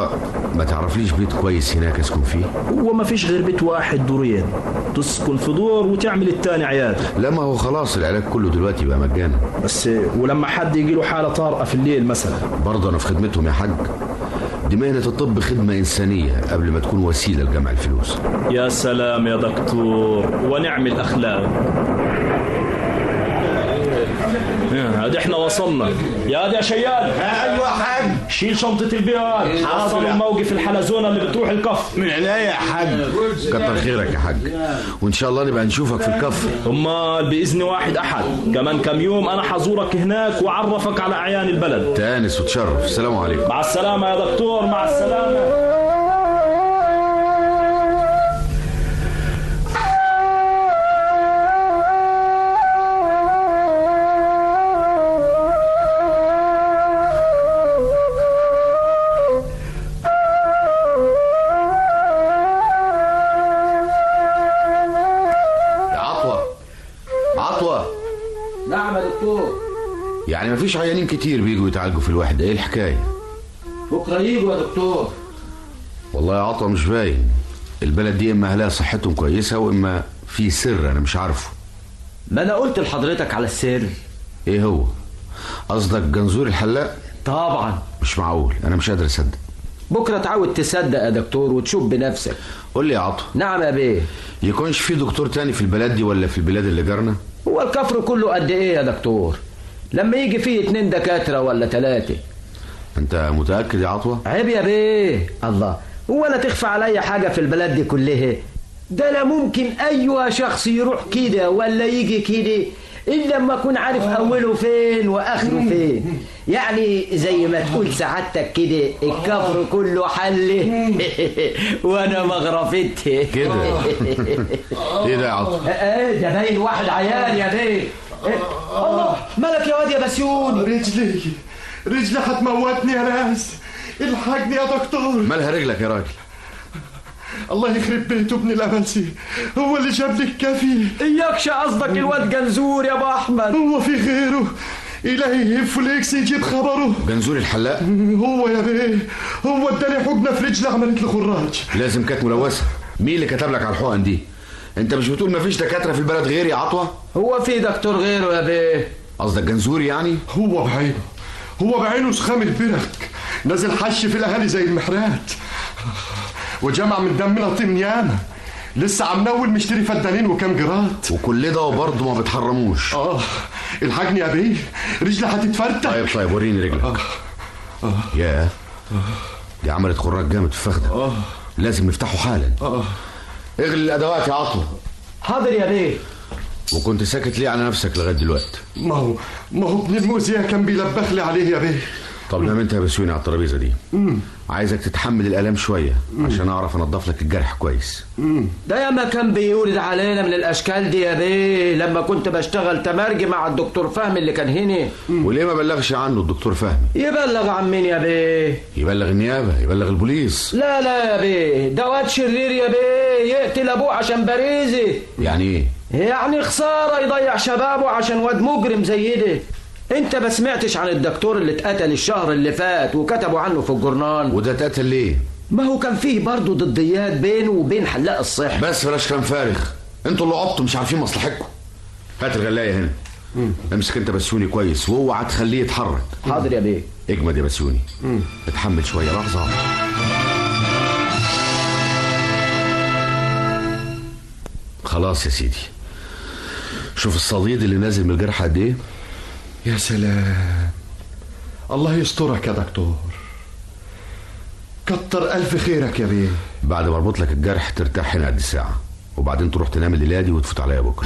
ما تعرفليش بيت كويس هناك اسكن فيه؟ هو ما فيش غير بيت واحد دورين، تسكن في دور وتعمل التاني عيادة. لا ما هو خلاص العلاج كله دلوقتي بقى مجانا. بس ولما حد يجي له حالة طارئة في الليل مثلا؟ برضه انا في خدمتهم يا حاج. دي مهنة الطب خدمة إنسانية قبل ما تكون وسيلة لجمع الفلوس. يا سلام يا دكتور ونعم الأخلاق. هادي احنا وصلنا. يا دي يا شيال. ايوه يا حاج. شيل شنطة البيان. حصل الموقف الحلزونة اللي بتروح الكفر. من عينيا يا حاج. كتر خيرك يا حاج، وإن شاء الله نبقى نشوفك في الكفر. أمال بإذن واحد أحد كمان كم يوم أنا حزورك هناك وأعرفك على أعيان البلد. تانس وتشرف. السلام عليكم. مع السلامة يا دكتور. مع السلامة. نعم يا دكتور. يعني مفيش عيانين كتير بيجوا يتعالجوا في الوحدة، ايه الحكاية؟ بكرة يجوا يا دكتور. والله يا عطوة مش باين. البلد دي اما اهلها صحتهم كويسة واما في سر انا مش عارفه. ما انا قلت لحضرتك على السر. ايه هو؟ قصدك جنزور الحلاق؟ طبعا. مش معقول، انا مش قادر اصدق. بكرة تعود تصدق يا دكتور وتشوف بنفسك. قول لي يا عطوة. نعم يا بيه. يكونش في دكتور تاني في البلد دي ولا في البلاد اللي جارنا؟ هو الكفر كله قد ايه يا دكتور؟ لما يجي فيه 2 دكاترة ولا 3. انت متأكد يا عطوة؟ عيب يا بيه. الله، هو انا تخفى عليا حاجة في البلد دي كلها؟ ده لا ممكن اي شخص يروح كده ولا يجي كده الا لما اكون عارف اوله فين واخره فين. يعني زي ما تقول سعادتك كده الكفر كله حله وانا مغرفتي كده. ايه ده يا عطوة؟ ده باين واحد عيان يا بيه. الله، مالك يا واد يا بسيوني؟ رجلي هتموتني يا ناس، الحقني يا دكتور. مالها رجلك يا راجل؟ الله يخرب بيته ابن الأمنسي، هو اللي جاب لي الكافي. اياكش قصدك الواد جنزور يا ابو احمد؟ هو في غيره؟ إلهي فليكس يجيب خبره. جنزور الحلاق؟ هو يا بيه، هو اداني حقنة في رجلي عملت لي خراج. لازم كانت ملوثة. مين اللي كتب لك على الحقن دي؟ انت مش بتقول مفيش دكاترة في البلد غيري يا عطوة؟ هو في دكتور غيره يا بيه؟ قصدك جنزور يعني؟ هو بعينه سخام البرك، نازل حش في الاهالي زي المحرات، وجمع من دمنا طين ياما. لسه عم نول مشتري فدانين وكام جرات، وكل ده وبرضه ما بتحرموش. الحقني يا بيه، رجلي هتتفتح. طيب وريني رجلك. ياه، دي عملت خراج جامد في الفخده. لازم نفتحه حالا. اغلي الادوات يا عطوة. حاضر يا بيه. وكنت ساكت ليه على نفسك لغايه دلوقتي؟ ما هو ابن المؤذية كان بيلبخ لي عليه يا بيه. طب نام انت يا بسيوني على الترابيزه دي. عايزك تتحمل الالام شويه عشان اعرف انضف لك الجرح كويس. ده ياما كان بيولد علينا من الاشكال دي يا بيه لما كنت بشتغل تمرجي مع الدكتور فهمي اللي كان هنا. وليه ما بلغش عنه الدكتور فهمي؟ يبلغ عن مين يا بيه؟ يبلغ النيابه، يبلغ البوليس. لا يا بيه، ده واد شرير يا بيه، يقتل ابوه عشان باريزي. يعني ايه؟ يعني خساره يضيع شبابه عشان واد مجرم زي ده. انت ما سمعتش عن الدكتور اللي اتقتل الشهر اللي فات وكتبوا عنه في الجورنال؟ وده اتقتل ليه؟ ما هو كان فيه برضه ضديات بينه وبين حلاق الصحة. بس بلاش كلام فارغ، انتوا اللي عبطوا مش عارفين مصلحتكم. هات الغلايه هنا. امسك انت بسيوني كويس واوعى تخليه يتحرك. حاضر يا بيه. اجمد يا بسيوني. اتحمل شويه لحظه. خلاص يا سيدي، شوف الصديد اللي نازل من الجرح قد ايه. يا سلام، الله يسترك يا دكتور، كتر ألف خيرك يا بيه. بعد ما اربط لك الجرح ترتاح هنا قد ساعة، وبعدين تروح تنام الليلة دي وتفوت عليا بكرة.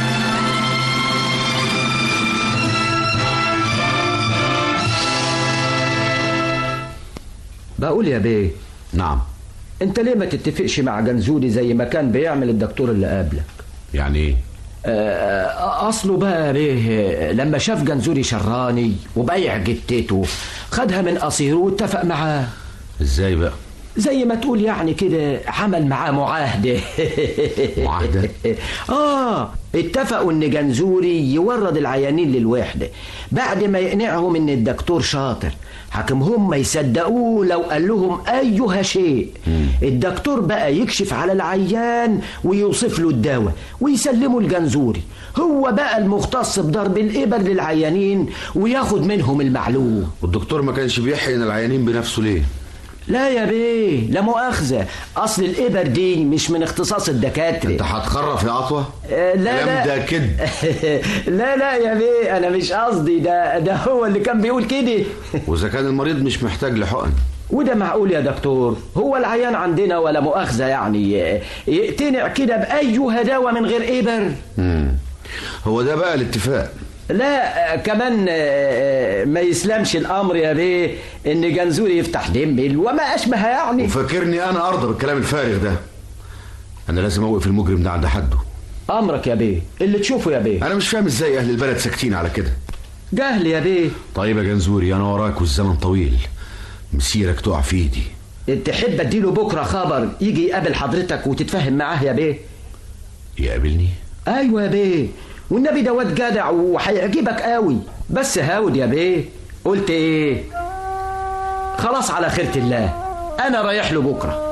بقول يا بيه. نعم. انت ليه ما تتفقش مع جنزولي زي ما كان بيعمل الدكتور اللي قبلك؟ يعني ايه؟ اصله بقى بيه لما شاف جنزولي شراني وبيع جتته خدها من قصيره واتفق معاه. ازاي بقى؟ زي ما تقول يعني كده عمل معاه معاهدة. معاهدة؟ اتفقوا ان جنزوري يورد العيانين للوحدة بعد ما يقنعهم ان الدكتور شاطر. حكم هم ما يصدقوه لو قال لهم ايها شيء. الدكتور بقى يكشف على العيان ويوصف له الدواء ويسلمه الجنزوري، هو بقى المختص بضرب الإبر للعيانين وياخد منهم المعلوم. والدكتور ما كانش بيحقن العيانين بنفسه ليه؟ لا يا بيه، لا مؤاخذة، أصل الإبر دي مش من اختصاص الدكاترة. أنت هتخرف يا عطوة؟ لا ده كده. لا يا بيه، أنا مش قصدي، ده هو اللي كان بيقول كده. وإذا كان المريض مش محتاج لحقن وده معقول يا دكتور؟ هو العيان عندنا ولا مؤاخذة يعني يقتنع كده بأي دواء من غير إبر؟ هو ده بقى الاتفاق. لا كمان ما يسلمش الامر يا بيه ان جنزوري يفتح دمبل وما اشبه يعني. وفاكرني انا ارضى بالكلام الفارغ ده؟ انا لازم اوقف المجرم ده عند حده. امرك يا بيه، اللي تشوفه يا بيه. انا مش فاهم ازاي اهل البلد ساكتين على كده. جهل يا بيه. طيب يا جنزوري انا وراك والزمن طويل، مسيرك تقع في ايدي. تحب اديله بكره خبر يجي يقابل حضرتك وتتفاهم معاه يا بيه؟ يقابلني؟ ايوه يا بيه، والنبي ده واد جدع وهيعجبك قوي. بس هاود يا بيه، قلت ايه؟ خلاص على خيرة الله، انا رايح له بكره.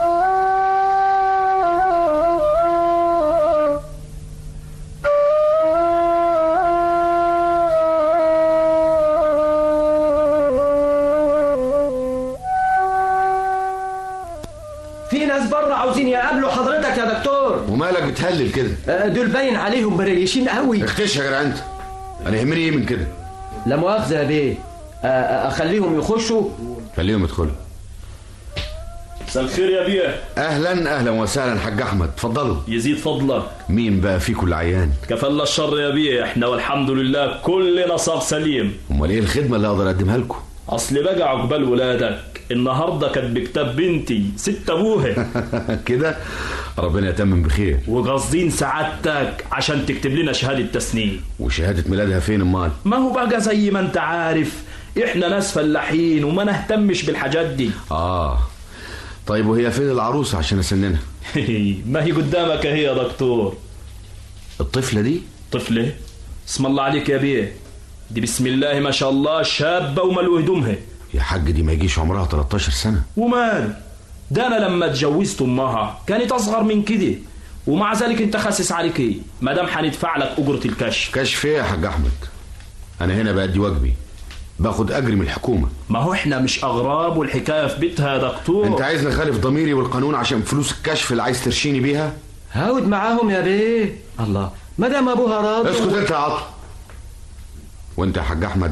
في ناس بره عاوزين يقابلوا حضرتك يا دكتور. ومالك بتهلل كده؟ دول باين عليهم بريشين قوي. اختش يا جدع انت، انا يهمني ايه من كده؟ لا مؤاخذة يا بيه، اخليهم يخشوا؟ خليهم يدخلوا. مساء الخير يا بيه. اهلا وسهلا حاج احمد، اتفضلوا. يزيد فضلك. مين بقى فيكم العيان؟ كفل الشر يا بيه، احنا والحمد لله كلنا صار سليم. امال ايه الخدمه اللي اقدر اقدمها لكم؟ اصل بقى عقبال ولادك النهارده كانت بكتاب بنتي ست ابوها. كده ربنا يتمم بخير. وقاصدين سعادتك عشان تكتب لنا شهاده تسنيم. وشهاده ميلادها فين امال؟ ما هو بقى زي ما انت عارف احنا ناس فلاحين وما نهتمش بالحاجات دي. طيب وهي فين العروسه عشان اسننها؟ ما هي قدامك اهي يا دكتور. الطفله دي؟ طفله؟ اسم الله عليك يا بيه، دي بسم الله ما شاء الله شابه وملو هدومها. يا حاج دي ما يجيش عمرها 13 سنه. ومال ده انا لما اتجوزت امها كانت اصغر من كده، ومع ذلك انت خاسس عليك ايه ما دام هندفع لك اجره الكشف. كشف ايه يا حاج احمد؟ انا هنا بأدي واجبي، باخد اجري من الحكومه. ما هو احنا مش اغراب والحكايه في بيتها يا دكتور. انت عايزني اخالف ضميري والقانون عشان فلوس الكشف اللي عايز ترشيني بيها؟ هاود معاهم يا بيه. الله، ما دام ابوها راضي. اسكت انت يا عطل. وانت يا حاج احمد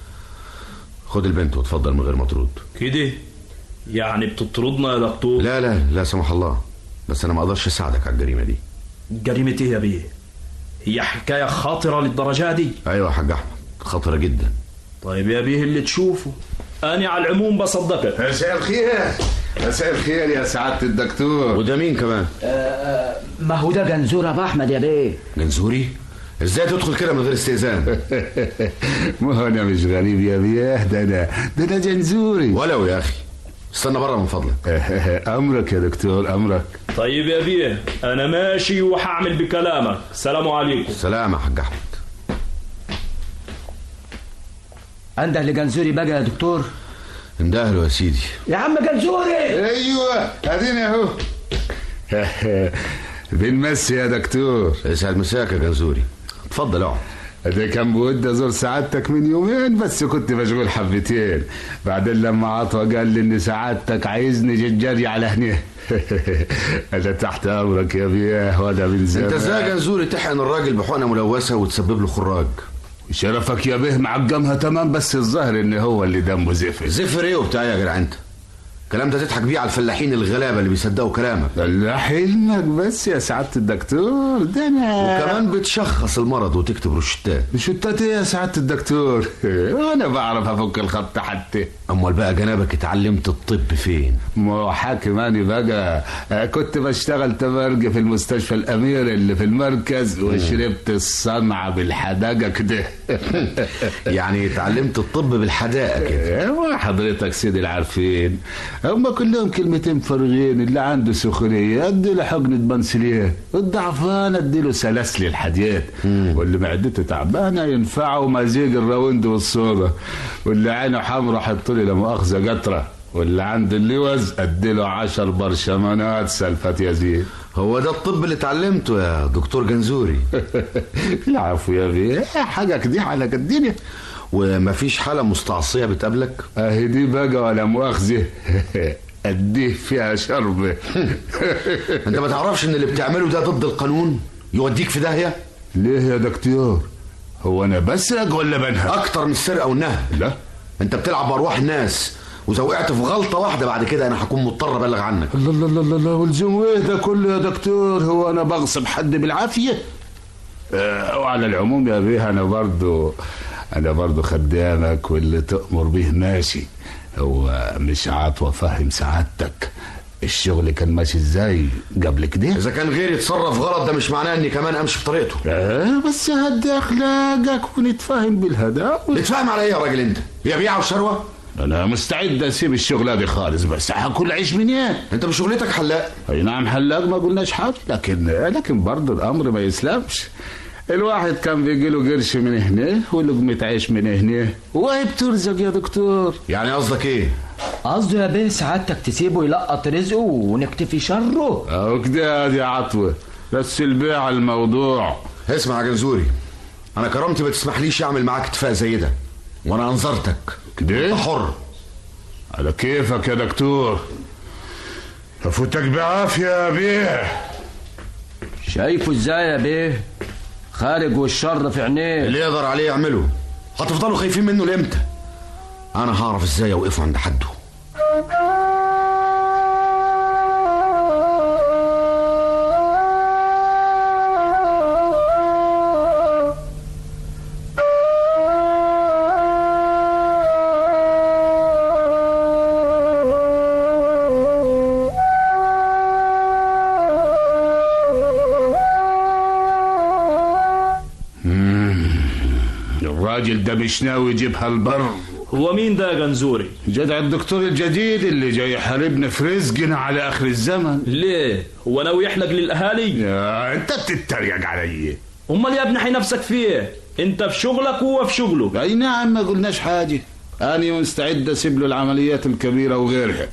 خد البنت وتفضل من غير ما ترد. كده يعني بتطردنا يا دكتور؟ لا سمح الله، بس انا ما اقدرش اساعدك على الجريمه دي. جريمه ايه يا بيه؟ هي حكايه خاطره للدرجه دي؟ ايوه يا حاج احمد، خطره جدا. طيب يا بيه اللي تشوفه، انا على العموم بصدقك. مساء الخير. مساء الخير يا سعاده الدكتور. وده مين كمان؟ ما هو ده جنزور ابو احمد يا بيه. جنزوري؟ ازاي تدخل كده من غير استئذان؟ ما هو انا مش غريب يا بيه، ده انا جنزوري. ولو يا اخي استنى بره من فضلك. امرك يا دكتور امرك. طيب يا بيه انا ماشي وهعمل بكلامك. سلام عليكم. سلام يا حاج احمد. انده لجنزوري بقى يا دكتور. اندهله يا سيدي. يا عم جنزوري. ايوه اديني اهو. بنمسي يا دكتور. اسعد مساك يا جنزوري، اتفضل اقعد. ده كان بود ازور سعادتك من يومين، بس كنت مشغول حبتين. بعدين لما عطوة قال لي ان سعادتك عايزني جري على هنا. انا تحت امرك يا بيه، وده من زمان. انت ازاي يا جنزوري تحقن الراجل بحقنه ملوثه وتسبب له خراج؟ شرفك يا بيه معجمها تمام، بس الظاهر ان هو اللي دمه زفر. زفر ايه وبتاع يا جدع انت؟ الكلام ده تضحك بيه على الفلاحين الغلابه اللي بيصدقوا كلامك. لا حلمك بس يا سعاده الدكتور، ده انا. وكمان بتشخص المرض وتكتب روشتات. روشتات ايه يا سعاده الدكتور؟ انا بعرف افك الخط حتى. امال بقى جنابك اتعلمت الطب فين؟ ما حاكم اني بقى كنت بشتغل تمرجي في المستشفى الامير اللي في المركز، وشربت الصنعه بالحداقه كده. يعني اتعلمت الطب بالحداقه كده؟ حضرتك سيدي العارفين، هم كلهم كلمتين فارغين. اللي عنده سخونيه اديله حقنه بنسلين، الضعفان اديله سلاسل الحديد، واللي معدته تعبانه ينفعه مزيج الراوند والصودا، واللي عينه حمرا حط له لا مؤاخذه قطره، واللي عنده اللوز اديله 10 برشمانات سلفات يزيد. هو ده الطب اللي اتعلمته يا دكتور جنزوري؟ العفو يا بيه، حاجه كده على الدنيا. ومفيش حاله مستعصيه بتقابلك؟ اهي دي بقى ولا مؤاخذه اديه فيها شربه. انت ما تعرفش ان اللي بتعمله ده ضد القانون، يوديك في داهيه؟ ليه يا دكتور؟ هو انا بسرق ولا بنهب؟ اكتر من السرقه والنهب. لا، انت بتلعب بارواح الناس، وإذا وقعت في غلطة واحدة بعد كده أنا هكون مضطر أبلغ عنك. الله الله الله الله، والجمويه ده كله يا دكتور؟ هو أنا بغصب حد بالعافية؟ وعلى العموم يا بيه أنا برضو خدامك، واللي تأمر به ماشي. هو مش عاطوة فهم سعادتك الشغل كان ماشي ازاي قبل كده؟ إذا كان غيري يتصرف غلط ده مش معناه إني كمان أمشي بطريقته. بس هدي أخلاقك ونتفاهم بالهدى. نتفاهم على إيه يا راجل أنت؟ هي بيعة وشروة؟ انا مستعد اسيب الشغله دي خالص، بس هاكل عيش منين؟ انت بشغلتك حلاق. اي نعم حلاق، ما قلناش حاجه، لكن برضه الامر ما يسلمش. الواحد كان بيجي له قرش من هنا ولقمه عيش من هنا، وهي بترزق يا دكتور. يعني قصدك ايه؟ قصده يا بيه سعادتك تسيبه يلقط رزقه ونكتفي شره. اهو كده يا عطوه، بس البيع الموضوع. اسمع يا جنزوري، انا كرامتي ما تسمحليش اعمل معاك اتفاق زي ده، وانا انظرتك كده. انت حر. على كيفك يا دكتور، افوتك بعافيه يا بيه. شايفه ازاي يا بيه؟ خارج والشر في عينيه، اللي يقدر عليه يعمله. هتفضلوا خايفين منه لامتى؟ انا هعرف ازاي اوقفه عند حده. الراجل ده مش ناوي يجيبها البر. هو مين ده يا جنزوري؟ جدع الدكتور الجديد اللي جاي يحاربنا في رزقنا على اخر الزمن. ليه؟ هو ناوي يحلق للاهالي؟ يا انت بتتريق علي. امال يا ابني حي نفسك فيه؟ انت في شغلك وهو في شغله. اي نعم، ما قلناش حاجه. أنا مستعد أسيب له العمليات الكبيرة وغيرها،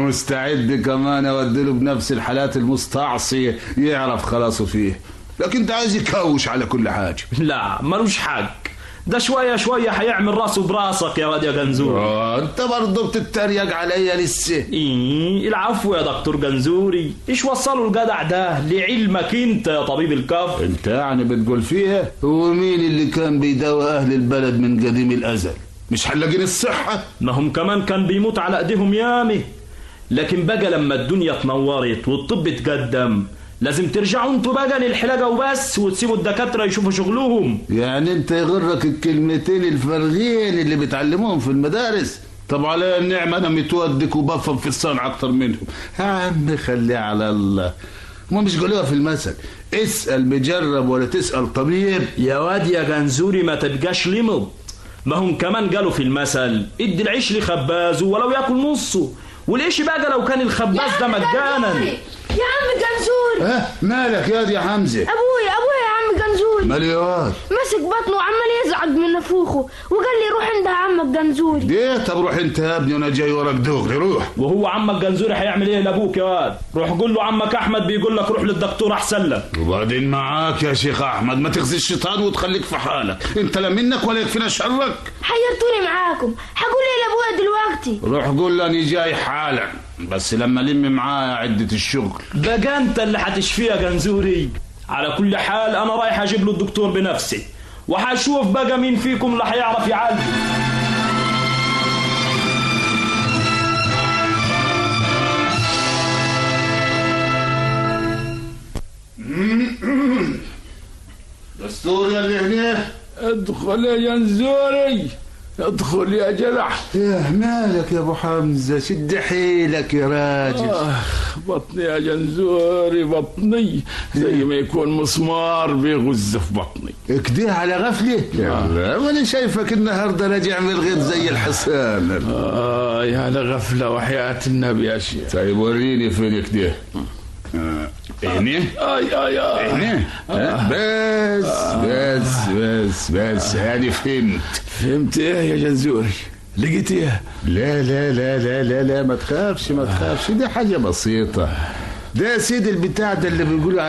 ومستعد كمان أودله بنفس الحالات المستعصية يعرف خلاصه فيه، لكن أنت عايز يكوش على كل حاجة. لا ملوش حق، ده شوية شوية هيعمل راسه براسك يا واد يا جنزوري. أنت برضه بتتريق عليا لسه. إيه العفو يا دكتور جنزوري، إيش وصلوا الجدع ده لعلمك أنت يا طبيب الكف؟ أنت يعني بتقول فيها هو مين اللي كان بيداوي أهل البلد من قديم الأزل؟ مش حلاقين الصحة؟ ما هم كمان كان بيموت على ايديهم يامي، لكن بقى لما الدنيا اتنورت والطب اتقدم لازم ترجعوا انتوا بقى للحلاقة وبس، وتسيبوا الدكاترة يشوفوا شغلهم. يعني انت يغرك الكلمتين الفارغين اللي بتعلموهم في المدارس؟ طب على النعمة انا متودك وبفهم في الصنعة اكتر منهم. يا عم خليها على الله، ما مش قالوها في المثل اسأل مجرب ولا تسأل طبيب؟ يا واد يا جنزوري ما تبقاش لمض، ما هم كمان قالوا في المثل ادي العيش لخبازه ولو ياكل نصه، والعيش بقى لو كان الخباز ده مجانا. يا عم جنزوري. مالك يا حمزة؟ ابويا يا عم جنزوري. مال يا واد؟ مسك بطنه وعمال يزعج من نفوخه وقال لي روح عند عمك جنزوري. ليه؟ طب روح انت يا ابني وانا جاي وراك دغري. روح. وهو عمك جنزوري هيعمل ايه لابوك يا واد؟ روح قول له عمك احمد بيقول لك روح للدكتور احسن لك. وبعدين معاك يا شيخ احمد، ما تخزي الشيطان وتخليك في حالك، انت لا منك ولا يكفينا شرك. حيرتوني معاكم، هقول ايه لابويا دلوقتي؟ روح قول له اني جاي حالا، بس لما لم معايا عدة الشغل. بقى انت اللي هتشفيه يا جنزوري. على كل حال انا رايح اجيب له الدكتور بنفسي، وهشوف بقى مين فيكم اللي هيعرف يعالجه. دستور يا اللي هنا. ادخل يا جنزوري، ادخل يا جرح. يا مالك يا ابو حمزه؟ شد حيلك يا راجل. بطني يا جنزوري، بطني زي ما يكون مسمار بيغز في بطني. كده على غفلة؟ لا وانا شايفك النهارده راجع من الغيط زي الحصان. على غفلة وحياة النبي يا شيخ. طيب وريني فين كده. هنا؟ هنا؟ بس أنا فهمت إيه يا جنزوري؟ لقيت إيه؟ لا لا لا لا لا لا ما تخافش ما تخافش، دي حاجة بسيطة. ده يا سيدي البتاع ده اللي بيقولوا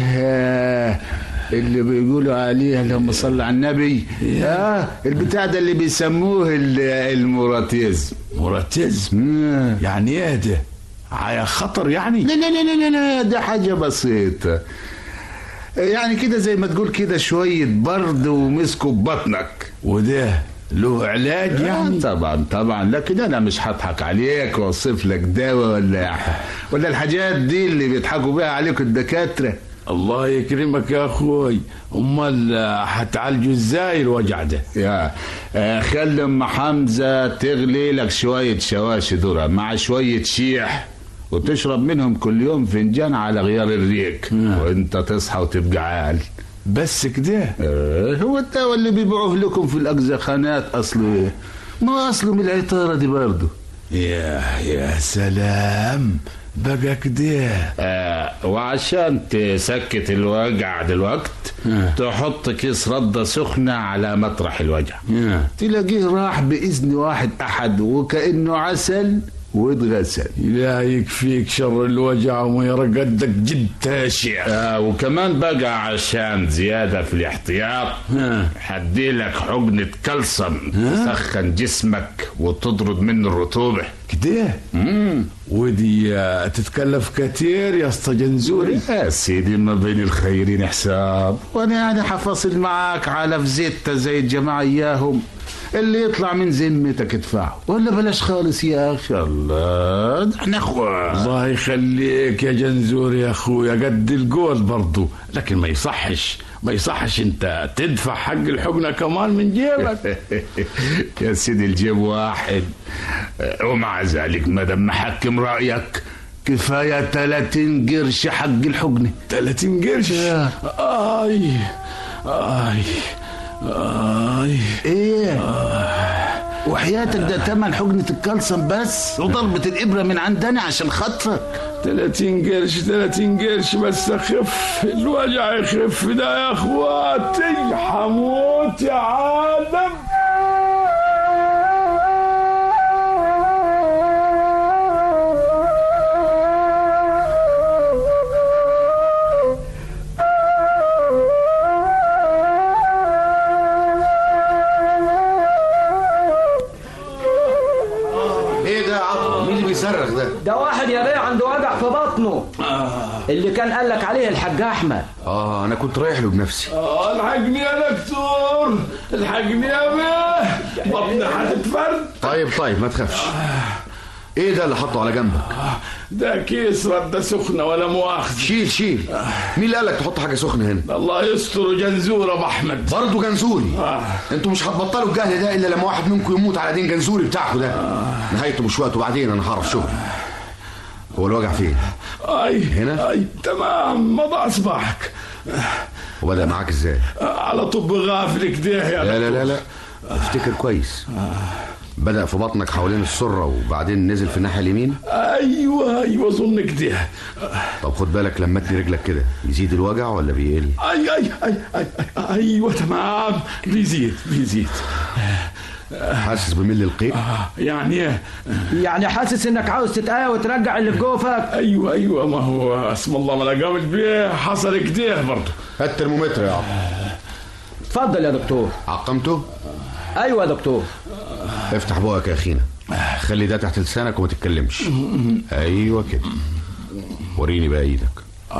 عليه اللهم صل على النبي. البتاع ده اللي بيسموه الموراتيزم. موراتيزم؟ يعني ايه ده؟ على خطر يعني؟ لا لا لا لا لا، ده حاجة بسيطة يعني كده زي ما تقول كده شوية برد ومسكوا ببطنك. وده له علاج يعني؟ طبعا لكن انا مش هضحك عليك واوصف لك دواء ولا الحاجات دي اللي بيضحكوا بيها عليك الدكاترة. الله يكرمك يا اخوي، امال هتعالجوا ازاي الوجع ده؟ يا خلي ام حمزه تغلي لك شويه شواشي ذره مع شويه شيح وتشرب منهم كل يوم فنجان على غيار الريق وانت تصحى وتبقى عال. بس كده؟ هو الدواء اللي بيبيعوه لكم في الاجزخانات اصله ايه؟ ما اصله من العطاره دي برضه. يا سلام بقى كده. وعشان تسكت الوجع دلوقت تحط كيس ردة سخنة على مطرح الوجع تلاقيه راح بإذن واحد أحد وكأنه عسل واتغسل. لا يكفيك شر الوجع وما قدك جد يا شيخ. وكمان بقى عشان زيادة في الاحتياط حديلك حقنة كلسم تسخن جسمك وتطرد منه الرطوبة كده. ودي تتكلف كتير يا اسطى جنزوري؟ يا سيدي ما بين الخيرين حساب، وانا يعني حفاصل معاك على فزيتة زي الجماعة اياهم اللي يطلع من ذمتك ادفعه، ولا بلاش خالص يا اخي. الله احنا اخوة. الله يخليك يا جنزوري يا اخويا، قد القول برضو، لكن ما يصحش انت تدفع حق الحقنة كمان من جيبك. يا سيدي الجيب واحد، ومع ذلك ما دام محكم رأيك كفاية 30 قرش حق الحقنة. 30 قرش؟ ايه وحياتك ده تمن حقنة الكالسيوم بس وضربة الإبرة من عندنا عشان خاطرك. 30 قرش بس اخف الوجع، يخف ده يا اخواتي. حموت يا عالم. ده واحد يا بيه عنده وجع في بطنه اللي كان قال لك عليه الحاج احمد. انا كنت رايح له بنفسي. الحقني يا دكتور، الحقني يا بيه، بطني هتتفرد. طيب ما تخافش. ايه ده اللي حطه على جنبك؟ ده كيس ردة سخنة ولا مؤاخذة. شيل. مين اللي قالك تحط حاجة سخنة هنا؟ الله يستر جنزور ابو احمد. برضه جنزوري؟ انتوا مش هتبطلوا الجهل ده الا لما واحد منكم يموت على دين جنزوري بتاعكم ده. نهايته مش وقت وبعدين انا هعرف شغل. هو الوجع فين؟ هنا؟ تمام، مضى صباحك. وبدأ معاك ازاي؟ على طب غافل كده يا لا افتكر كويس. بدأ في بطنك حوالين السرة وبعدين نزل في الناحية اليمين. ايوه اظن كده. طب خد بالك لما تني رجلك كده يزيد الوجع ولا بيقل؟ ايوه تمام، بيزيد. حاسس بمل القيء؟ يعني حاسس انك عاوز تتقايا وترجع اللي في جوفك. ايوه ما هو اسم الله ما انا قامت بيه حصل كده برضه. هات الترمومتر يا عم. اتفضل يا دكتور. عقمته؟ ايوه يا دكتور. افتح بوقك يا اخينا، خلي ده تحت لسانك وما تتكلمش. ايوه كده. وريني بقى ايدك.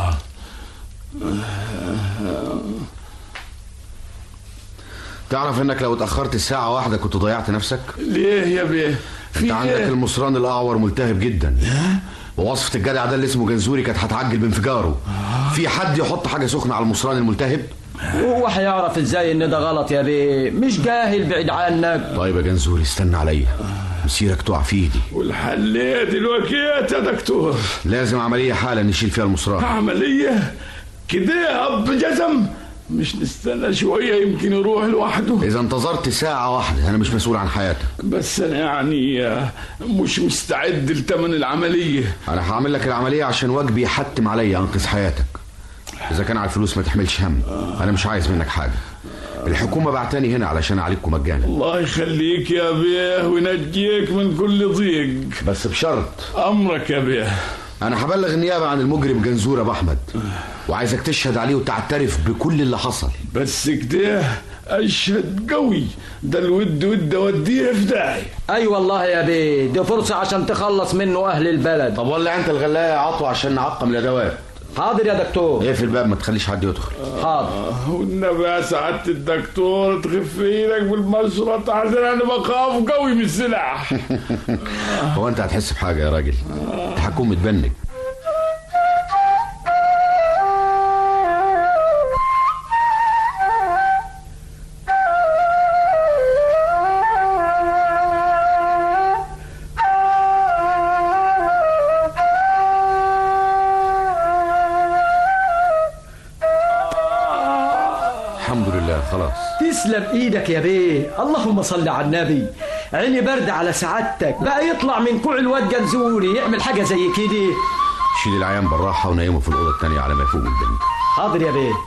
تعرف انك لو اتأخرت ساعة واحدة كنت ضيعت نفسك؟ ليه يا بيه؟ انت عندك المصران الاعور ملتهب جدا، ووصفة الجدع ده اللي اسمه جنزوري كانت هتعجل بانفجاره. في حد يحط حاجة سخنة على المصران الملتهب؟ هو هيعرف ازاي ان ده غلط يا بيه؟ مش جاهل بعيد عنك. طيب يا جنزوري استنى عليا، مسيرك تقع في ايدي. والحل ايه دلوقتي يا دكتور؟ لازم عملية حالا نشيل فيها المصران. عملية كده يا اب جزم؟ مش نستنى شوية يمكن يروح لوحده؟ إذا انتظرت ساعة واحدة أنا مش مسؤول عن حياتك. بس أنا يعني مش مستعد لتمن العملية. أنا هعمل لك العملية عشان واجبي يحتم عليا أنقذ حياتك. إذا كان على الفلوس ما تحملش هم. أنا مش عايز منك حاجة. الحكومة بعتني هنا علشان أعالجكم مجانا. الله يخليك يا بيه وينجيك من كل ضيق، بس بشرط. أمرك يا بيه. أنا هبلغ النيابة عن المجرم جنزور أبو أحمد، وعايزك تشهد عليه وتعترف بكل اللي حصل. بس كده أشهد قوي، ده الود وديه في داعي. أي والله يا بيه، دي فرصة عشان تخلص منه أهل البلد. طب ولع أنت الغلاية يا عطوة عشان نعقم الأدوات. حاضر يا دكتور. اقفل الباب ما تخليش حد يدخل. حاضر. والنبي يا سعادة الدكتور تخف ايدك بالمشرط عشان انا بخاف قوي من السلاح. هو انت هتحس بحاجة يا راجل؟ انت هتكون متبنج. خلاص. تسلم ايدك يا بيه، اللهم صل على النبي. عيني برد على سعادتك، بقى يطلع من كوع الواد جنزوري يعمل حاجه زي كده. شيل العيان بالراحه ونيمه في الاوضه الثانيه على ما يفوق البنت. حاضر يا بيه.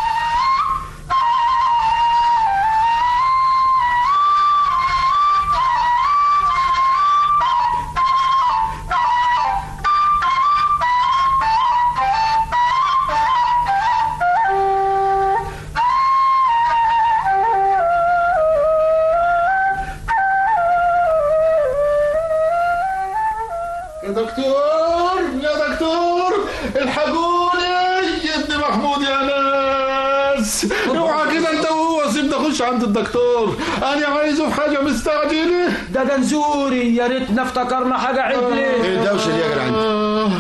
عند الدكتور، أنا عايزه في حاجة مستعجلة. ده جنزوري، يا ريتنا افتكرنا حاجة عدلة. ايه الدوشة دي يا جدع انت؟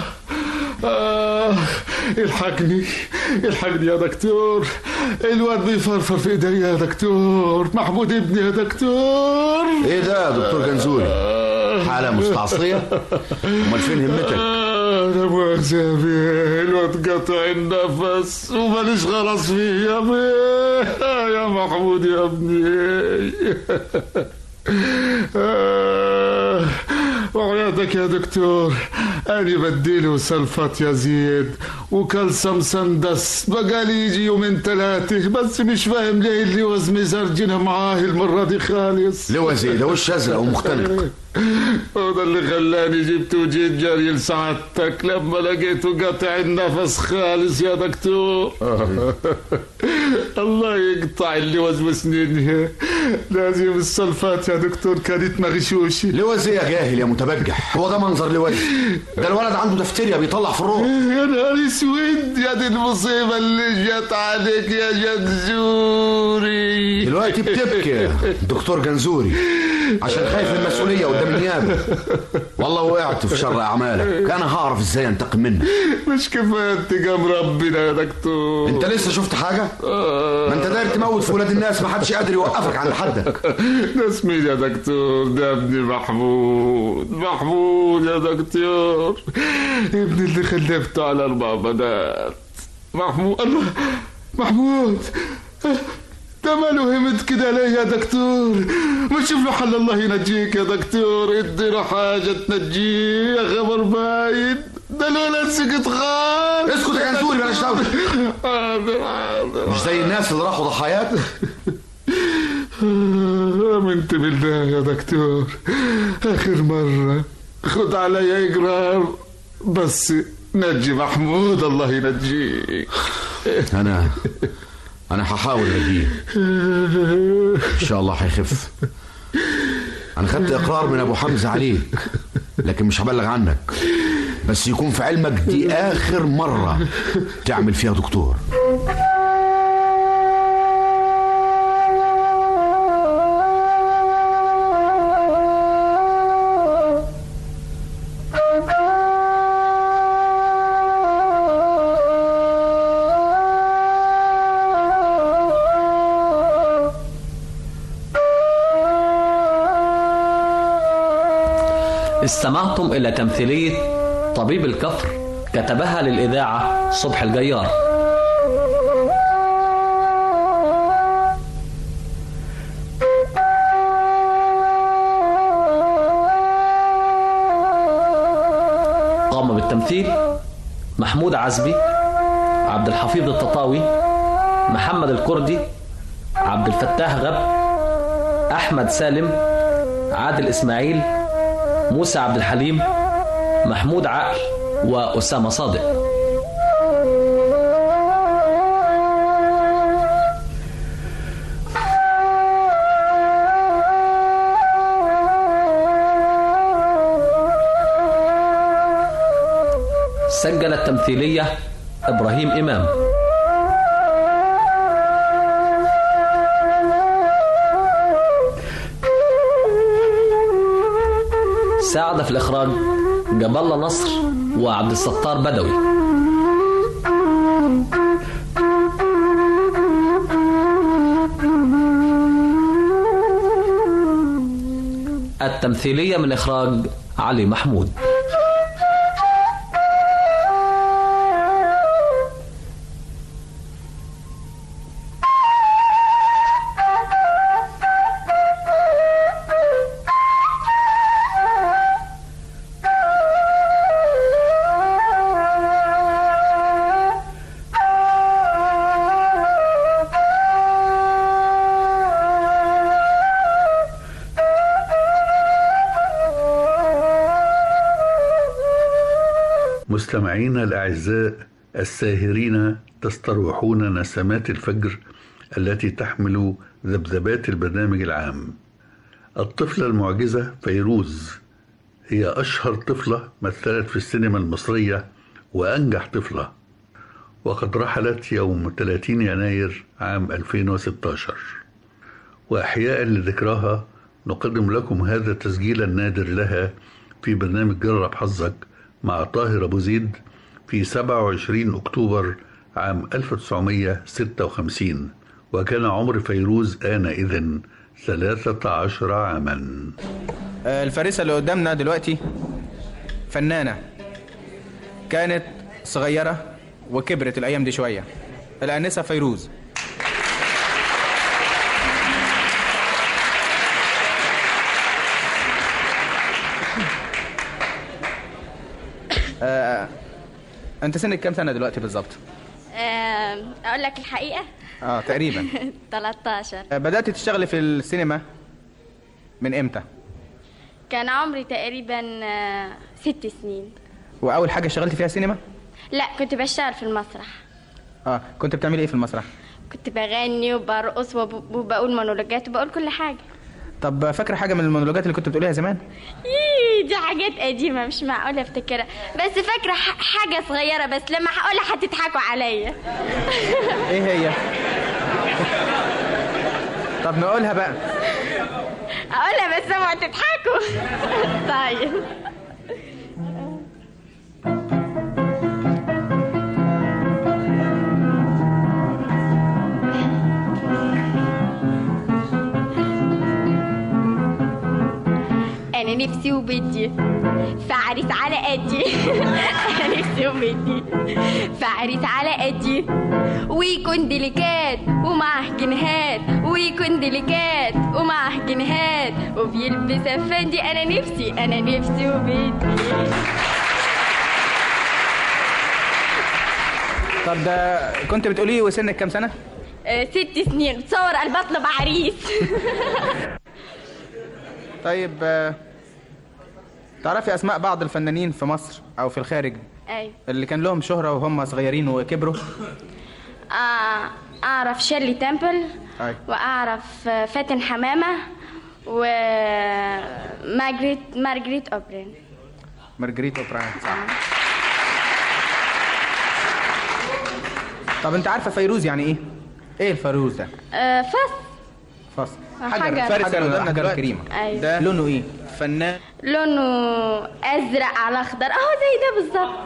الحقني يا دكتور، الواد بيفرفر في ايدي يا دكتور، محمود ابني يا دكتور. ايه ده يا دكتور جنزوري؟ حالة مستعصية؟ امال فين همتك؟ انا مؤاخذة يا بيه، الواد قطع النفس وماليش غرض فيه يا بيه يا محمود يا ابني. وعيادك يا دكتور، أنا بديله سلفات يا زيد وكلسم سندس، بقالي يجي يومين ثلاثة، بس مش فاهم ليه اللوز مزرجنها معاه المرة دي خالص. لوز ايه ده؟ وش ازرق ومختلف. وده اللي خلاني جبت وجيت جاري لسعادتك لما لقيته قاطع النفس خالص يا دكتور. الله يقطع اللوز بسنينها، لازم السلفات يا دكتور كانت مغشوشة. لوز ايه يا جاهل يا متبجح؟ هو ده منظر لوز؟ ده الولد عنده دفتيريا بيطلع في الروح. يا نهار اسود، يا دي المصيبة اللي جت عليك يا جنزوري. دلوقتي بتبكي دكتور جنزوري عشان خايف من المسؤولية قدام النيابة. والله وقعت في شر أعمالك، أنا هعرف إزاي أنتقم منك. مش كفاية انتقام ربنا يا دكتور؟ أنت لسه شفت حاجة؟ ما أنت داير تموت في ولاد الناس، ما حدش قادر يوقفك عند حدك. ده اسمي يا دكتور، ده ابني محمود يا دكتور، ابني اللي خلفته على 4 بنات. محمود ده ماله همت كده ليه يا دكتور؟ ما تشوف له حل، الله ينجيك يا دكتور، ادي له حاجة تنجيه يا خبر باين. ده الولد سكت خالص. اسكت يا جنزوري بلاش دولة. مش زي الناس اللي راحوا ضحايات. امنت بالله يا دكتور، اخر مرة خد علي اقرار بس نجي محمود، الله ينجيك. أنا هحاول أجيه إن شاء الله هيخف. أنا خدت إقرار من أبو حمزة عليك، لكن مش هبلغ عنك، بس يكون في علمك دي آخر مرة تعمل فيها دكتور. استمعتم إلى تمثيلية طبيب الكفر، كتبها للإذاعة صبح الجيار. قام بالتمثيل محمود عزبي، عبد الحفيظ التطاوي، محمد الكردي، عبد الفتاح غب، أحمد سالم، عادل إسماعيل، موسى عبد الحليم، محمود عقل، وأسامة صادق. سجل التمثيلية إبراهيم إمام. ساعد في الإخراج جاب الله نصر وعبد الستار بدوي. التمثيلية من إخراج علي محمود. مستمعينا الأعزاء الساهرين، تستروحون نسمات الفجر التي تحمل ذبذبات البرنامج العام. الطفلة المعجزة فيروز هي أشهر طفلة مثلت في السينما المصرية وأنجح طفلة، وقد رحلت يوم 30 يناير عام 2016. وأحياء لذكراها نقدم لكم هذا التسجيل النادر لها في برنامج جرب حظك مع طاهر أبو زيد في 27 أكتوبر عام 1956، وكان عمر فيروز آنئذ 13 عاما. الفارسة اللي قدامنا دلوقتي فنانة كانت صغيرة وكبرت الأيام دي شوية، الآنسة فيروز. انت سنك كام سنة دلوقتي بالظبط؟ اقول لك الحقيقة تقريبا 13. بدأت تشتغلي في السينما من امتى؟ كان عمري تقريبا 6 سنين. واول حاجة اشتغلتي فيها سينما؟ لا، كنت بشتغل في المسرح. كنت بتعملي ايه في المسرح؟ كنت بغني وبرقص وبقول مونولوجات وبقول كل حاجة. طب فاكرة حاجة من المونولوجات اللي كنت بتقوليها زمان؟ دي حاجات قديمة مش معقولة افتكرها، بس فاكرة حاجة صغيرة، بس لما هقولها هتضحكوا عليا. ايه هي؟ طب نقولها بقى. اقولها بس اوعوا تضحكوا. طيب. أنا نفسي وبدي فعريس على قدي. أنا نفسي وبدي فعريس على قدي، ويكون ديليكات ومعه جنيهات، ويكون ديليكات ومعه جنيهات، وبيلبس أفندي. أنا نفسي وبدي. طب ده كنت بتقوليه وسنك كام سنة؟ 6 سنين. تصور قلب أطلب عريس. طيب تعرفي أسماء بعض الفنانين في مصر أو في الخارج؟ أيوة. اللي كان لهم شهرة وهم صغيرين وكبروا؟ أعرف شيرلي تمبل. أيوة. وأعرف فاتن حمامة ومارجريت أوبرين. مارجريت أوبرين، صح. طب أنت عارفة فيروز يعني إيه؟ إيه الفيروز ده؟ فص. حجر الحجر الكريمة. أيوة. ده لونه إيه؟ فنان لونه أزرق على أخضر، أهو زي ده بالظبط.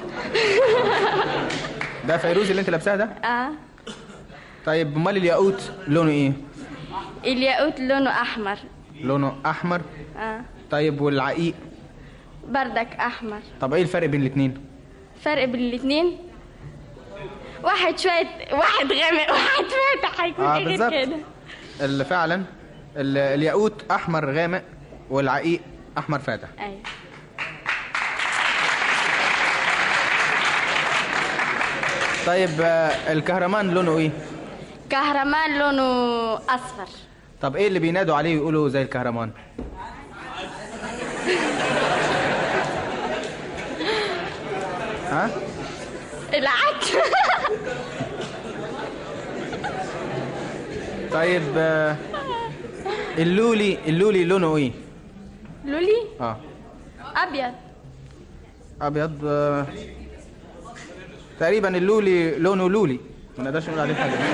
ده فيروز اللي أنت لابساه ده؟ طيب أمال الياقوت لونه إيه؟ الياقوت لونه أحمر. لونه أحمر؟ طيب والعقيق؟ بردك احمر. طب ايه الفرق بين الاتنين؟ فرق بين الاتنين واحد شويه، واحد غامق واحد فاتح، هيكون ايه غير كده؟ اللي فعلا الياقوت احمر غامق والعقيق احمر فاتح. ايوه. طيب الكهرمان لونه ايه؟ كهرمان لونه اصفر. طب ايه اللي بينادوا عليه ويقولوا زي الكهرمان؟ ها؟ العكس. طيب اللولي لونه ايه؟ لولي؟ ابيض. ابيض. تقريبا اللولي لونه لولي، ما نقدرش نقول عليه حاجه.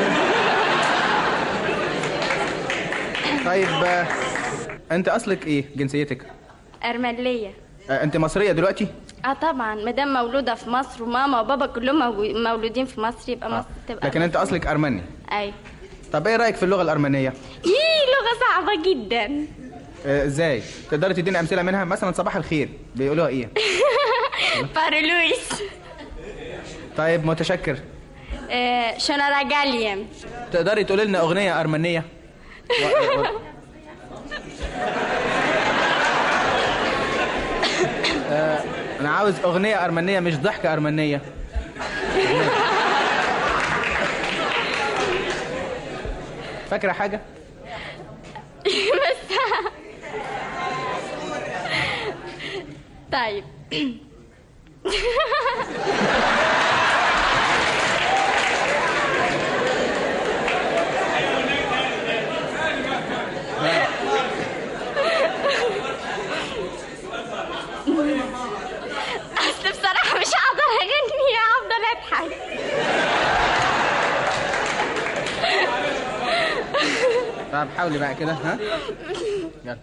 طيب انت اصلك ايه؟ جنسيتك؟ ارمنيه. انت مصريه دلوقتي؟ طبعا، مدام مولوده في مصر وماما وبابا كلهم مولودين في مصر، يبقى مصر تبقى. لكن انت اصلك ارمني. ايوه. طب ايه رايك في اللغه الارمنيه؟ لغه صعبه جدا. ازاي؟ تقدري تديني امثله منها؟ مثلا صباح الخير بيقولوها ايه؟ بارلويس. طيب متشكر. شنراجاليم. تقدري تقولي لنا اغنيه ارمنيه؟ انا عاوز اغنيه ارمنيه مش ضحكه ارمنيه. فاكره حاجه؟ بس طيب. اصل بصراحه مش هقدر اغني، هفضل اضحك. طب حاولي بقى كده. ها يلا.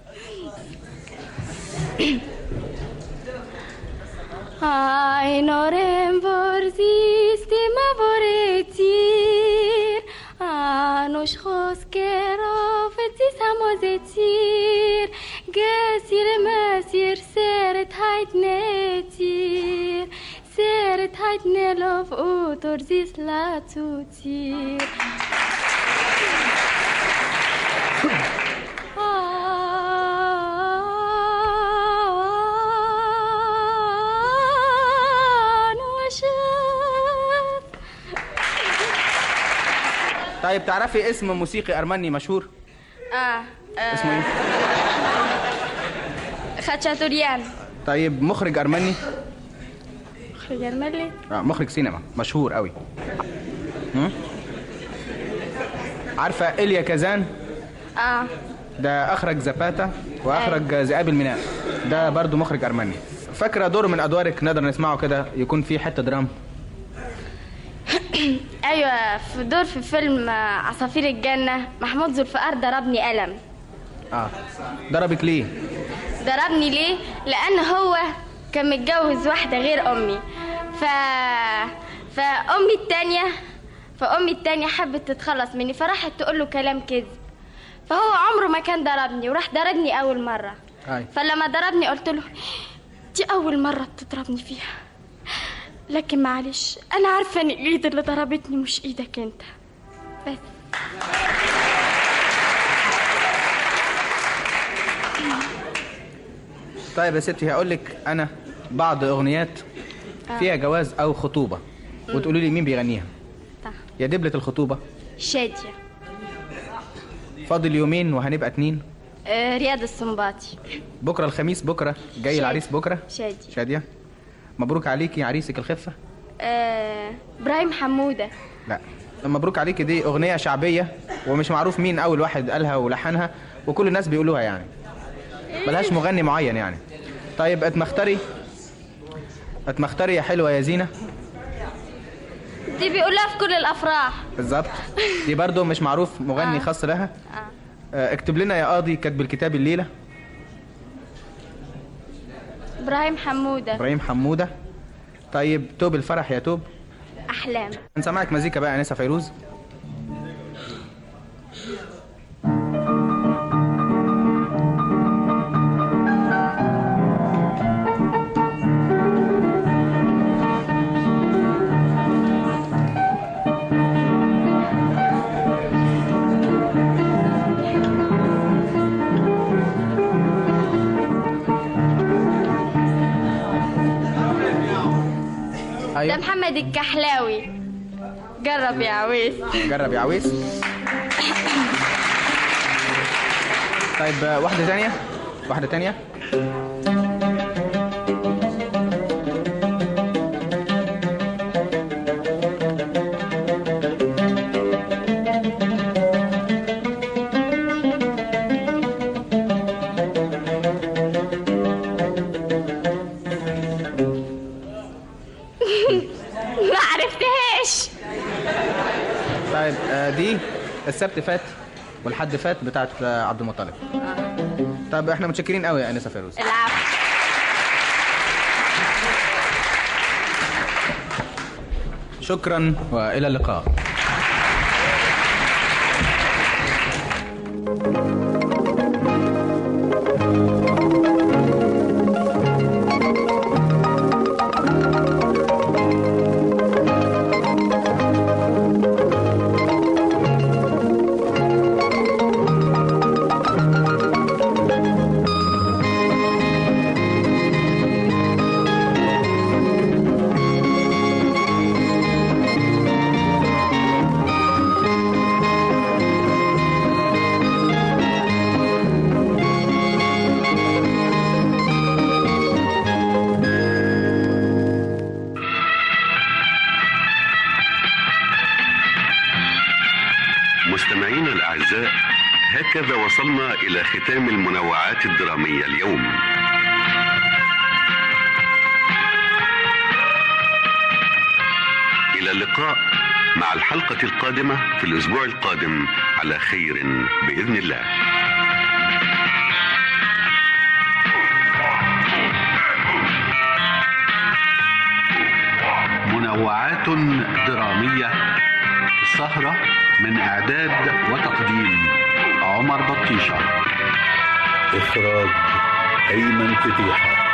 Ai norem vorzisti ma voretir Anush khoskero vetzi samozetir Gesir masir seret hayt netir Seret hayt nelov utor zis latutir طيب تعرفي اسم موسيقي ارمني مشهور؟ اسمه ايه؟ خاتشاتوريان. طيب مخرج ارمني؟ مخرج ارمني؟ مخرج سينما مشهور قوي. عارفه إيليا كازان؟ ده اخرج زباتا واخرج ذئاب الميناء، ده برضو مخرج ارمني. فاكره دور من ادوارك نقدر نسمعه كده يكون فيه حته درام؟ ايوه، في دور في فيلم عصافير الجنه محمود ذوالفقار ضربني قلم. ضربك ليه؟ ضربني ليه؟ لان هو كان متجوز واحده غير امي، فامي التانية حبت تتخلص مني، فراحت تقول له كلام كذب، فهو عمره ما كان ضربني وراح ضربني اول مره. فلما ضربني قلت له دي اول مره تضربني فيها، لكن معلش انا عارفه ان الايد اللي ضربتني مش ايدك انت بس. طيب يا ستي هقول لك انا بعض اغنيات فيها جواز او خطوبه وتقولي لي مين بيغنيها. يا دبلة الخطوبه شاديه. فاضل يومين وهنبقى 2. رياض السنباطي. بكره الخميس، بكره جاي العريس بكره. شاديه. مبروك عليكي عريسك الخفه. ابراهيم حموده. لا، مبروك عليكي دي اغنيه شعبيه ومش معروف مين اول واحد قالها ولحنها وكل الناس بيقولوها يعني، ملهاش مغني معين يعني. طيب اتمختري يا حلوه يا زينه. دي بيقولها في كل الافراح. بالظبط، دي برضو مش معروف مغني خاص لها. اكتب لنا يا قاضي كاتب الكتاب الليله. ابراهيم حموده. طيب توب الفرح يا توب. احلام. هنسمعك مزيكا بقى انسه فيروز. ده محمد الكحلاوي. جرب يا عويس. جرب يا عويس. طيب واحدة تانية. واحدة تانية. ما عرفتهاش. طيب دي السبت فات والحد فات بتاعت عبد المطلب. طب احنا متشكرين قوي يا انسه فيروز. العفو. شكرا والى اللقاء. مستمعينا الأعزاء، هكذا وصلنا إلى ختام المنوعات الدرامية اليوم. إلى اللقاء مع الحلقة القادمة في الأسبوع القادم على خير بإذن الله. منوعات درامية، سهرة من إعداد وتقديم عمر بطيشة، إخراج أيمن فتيحة.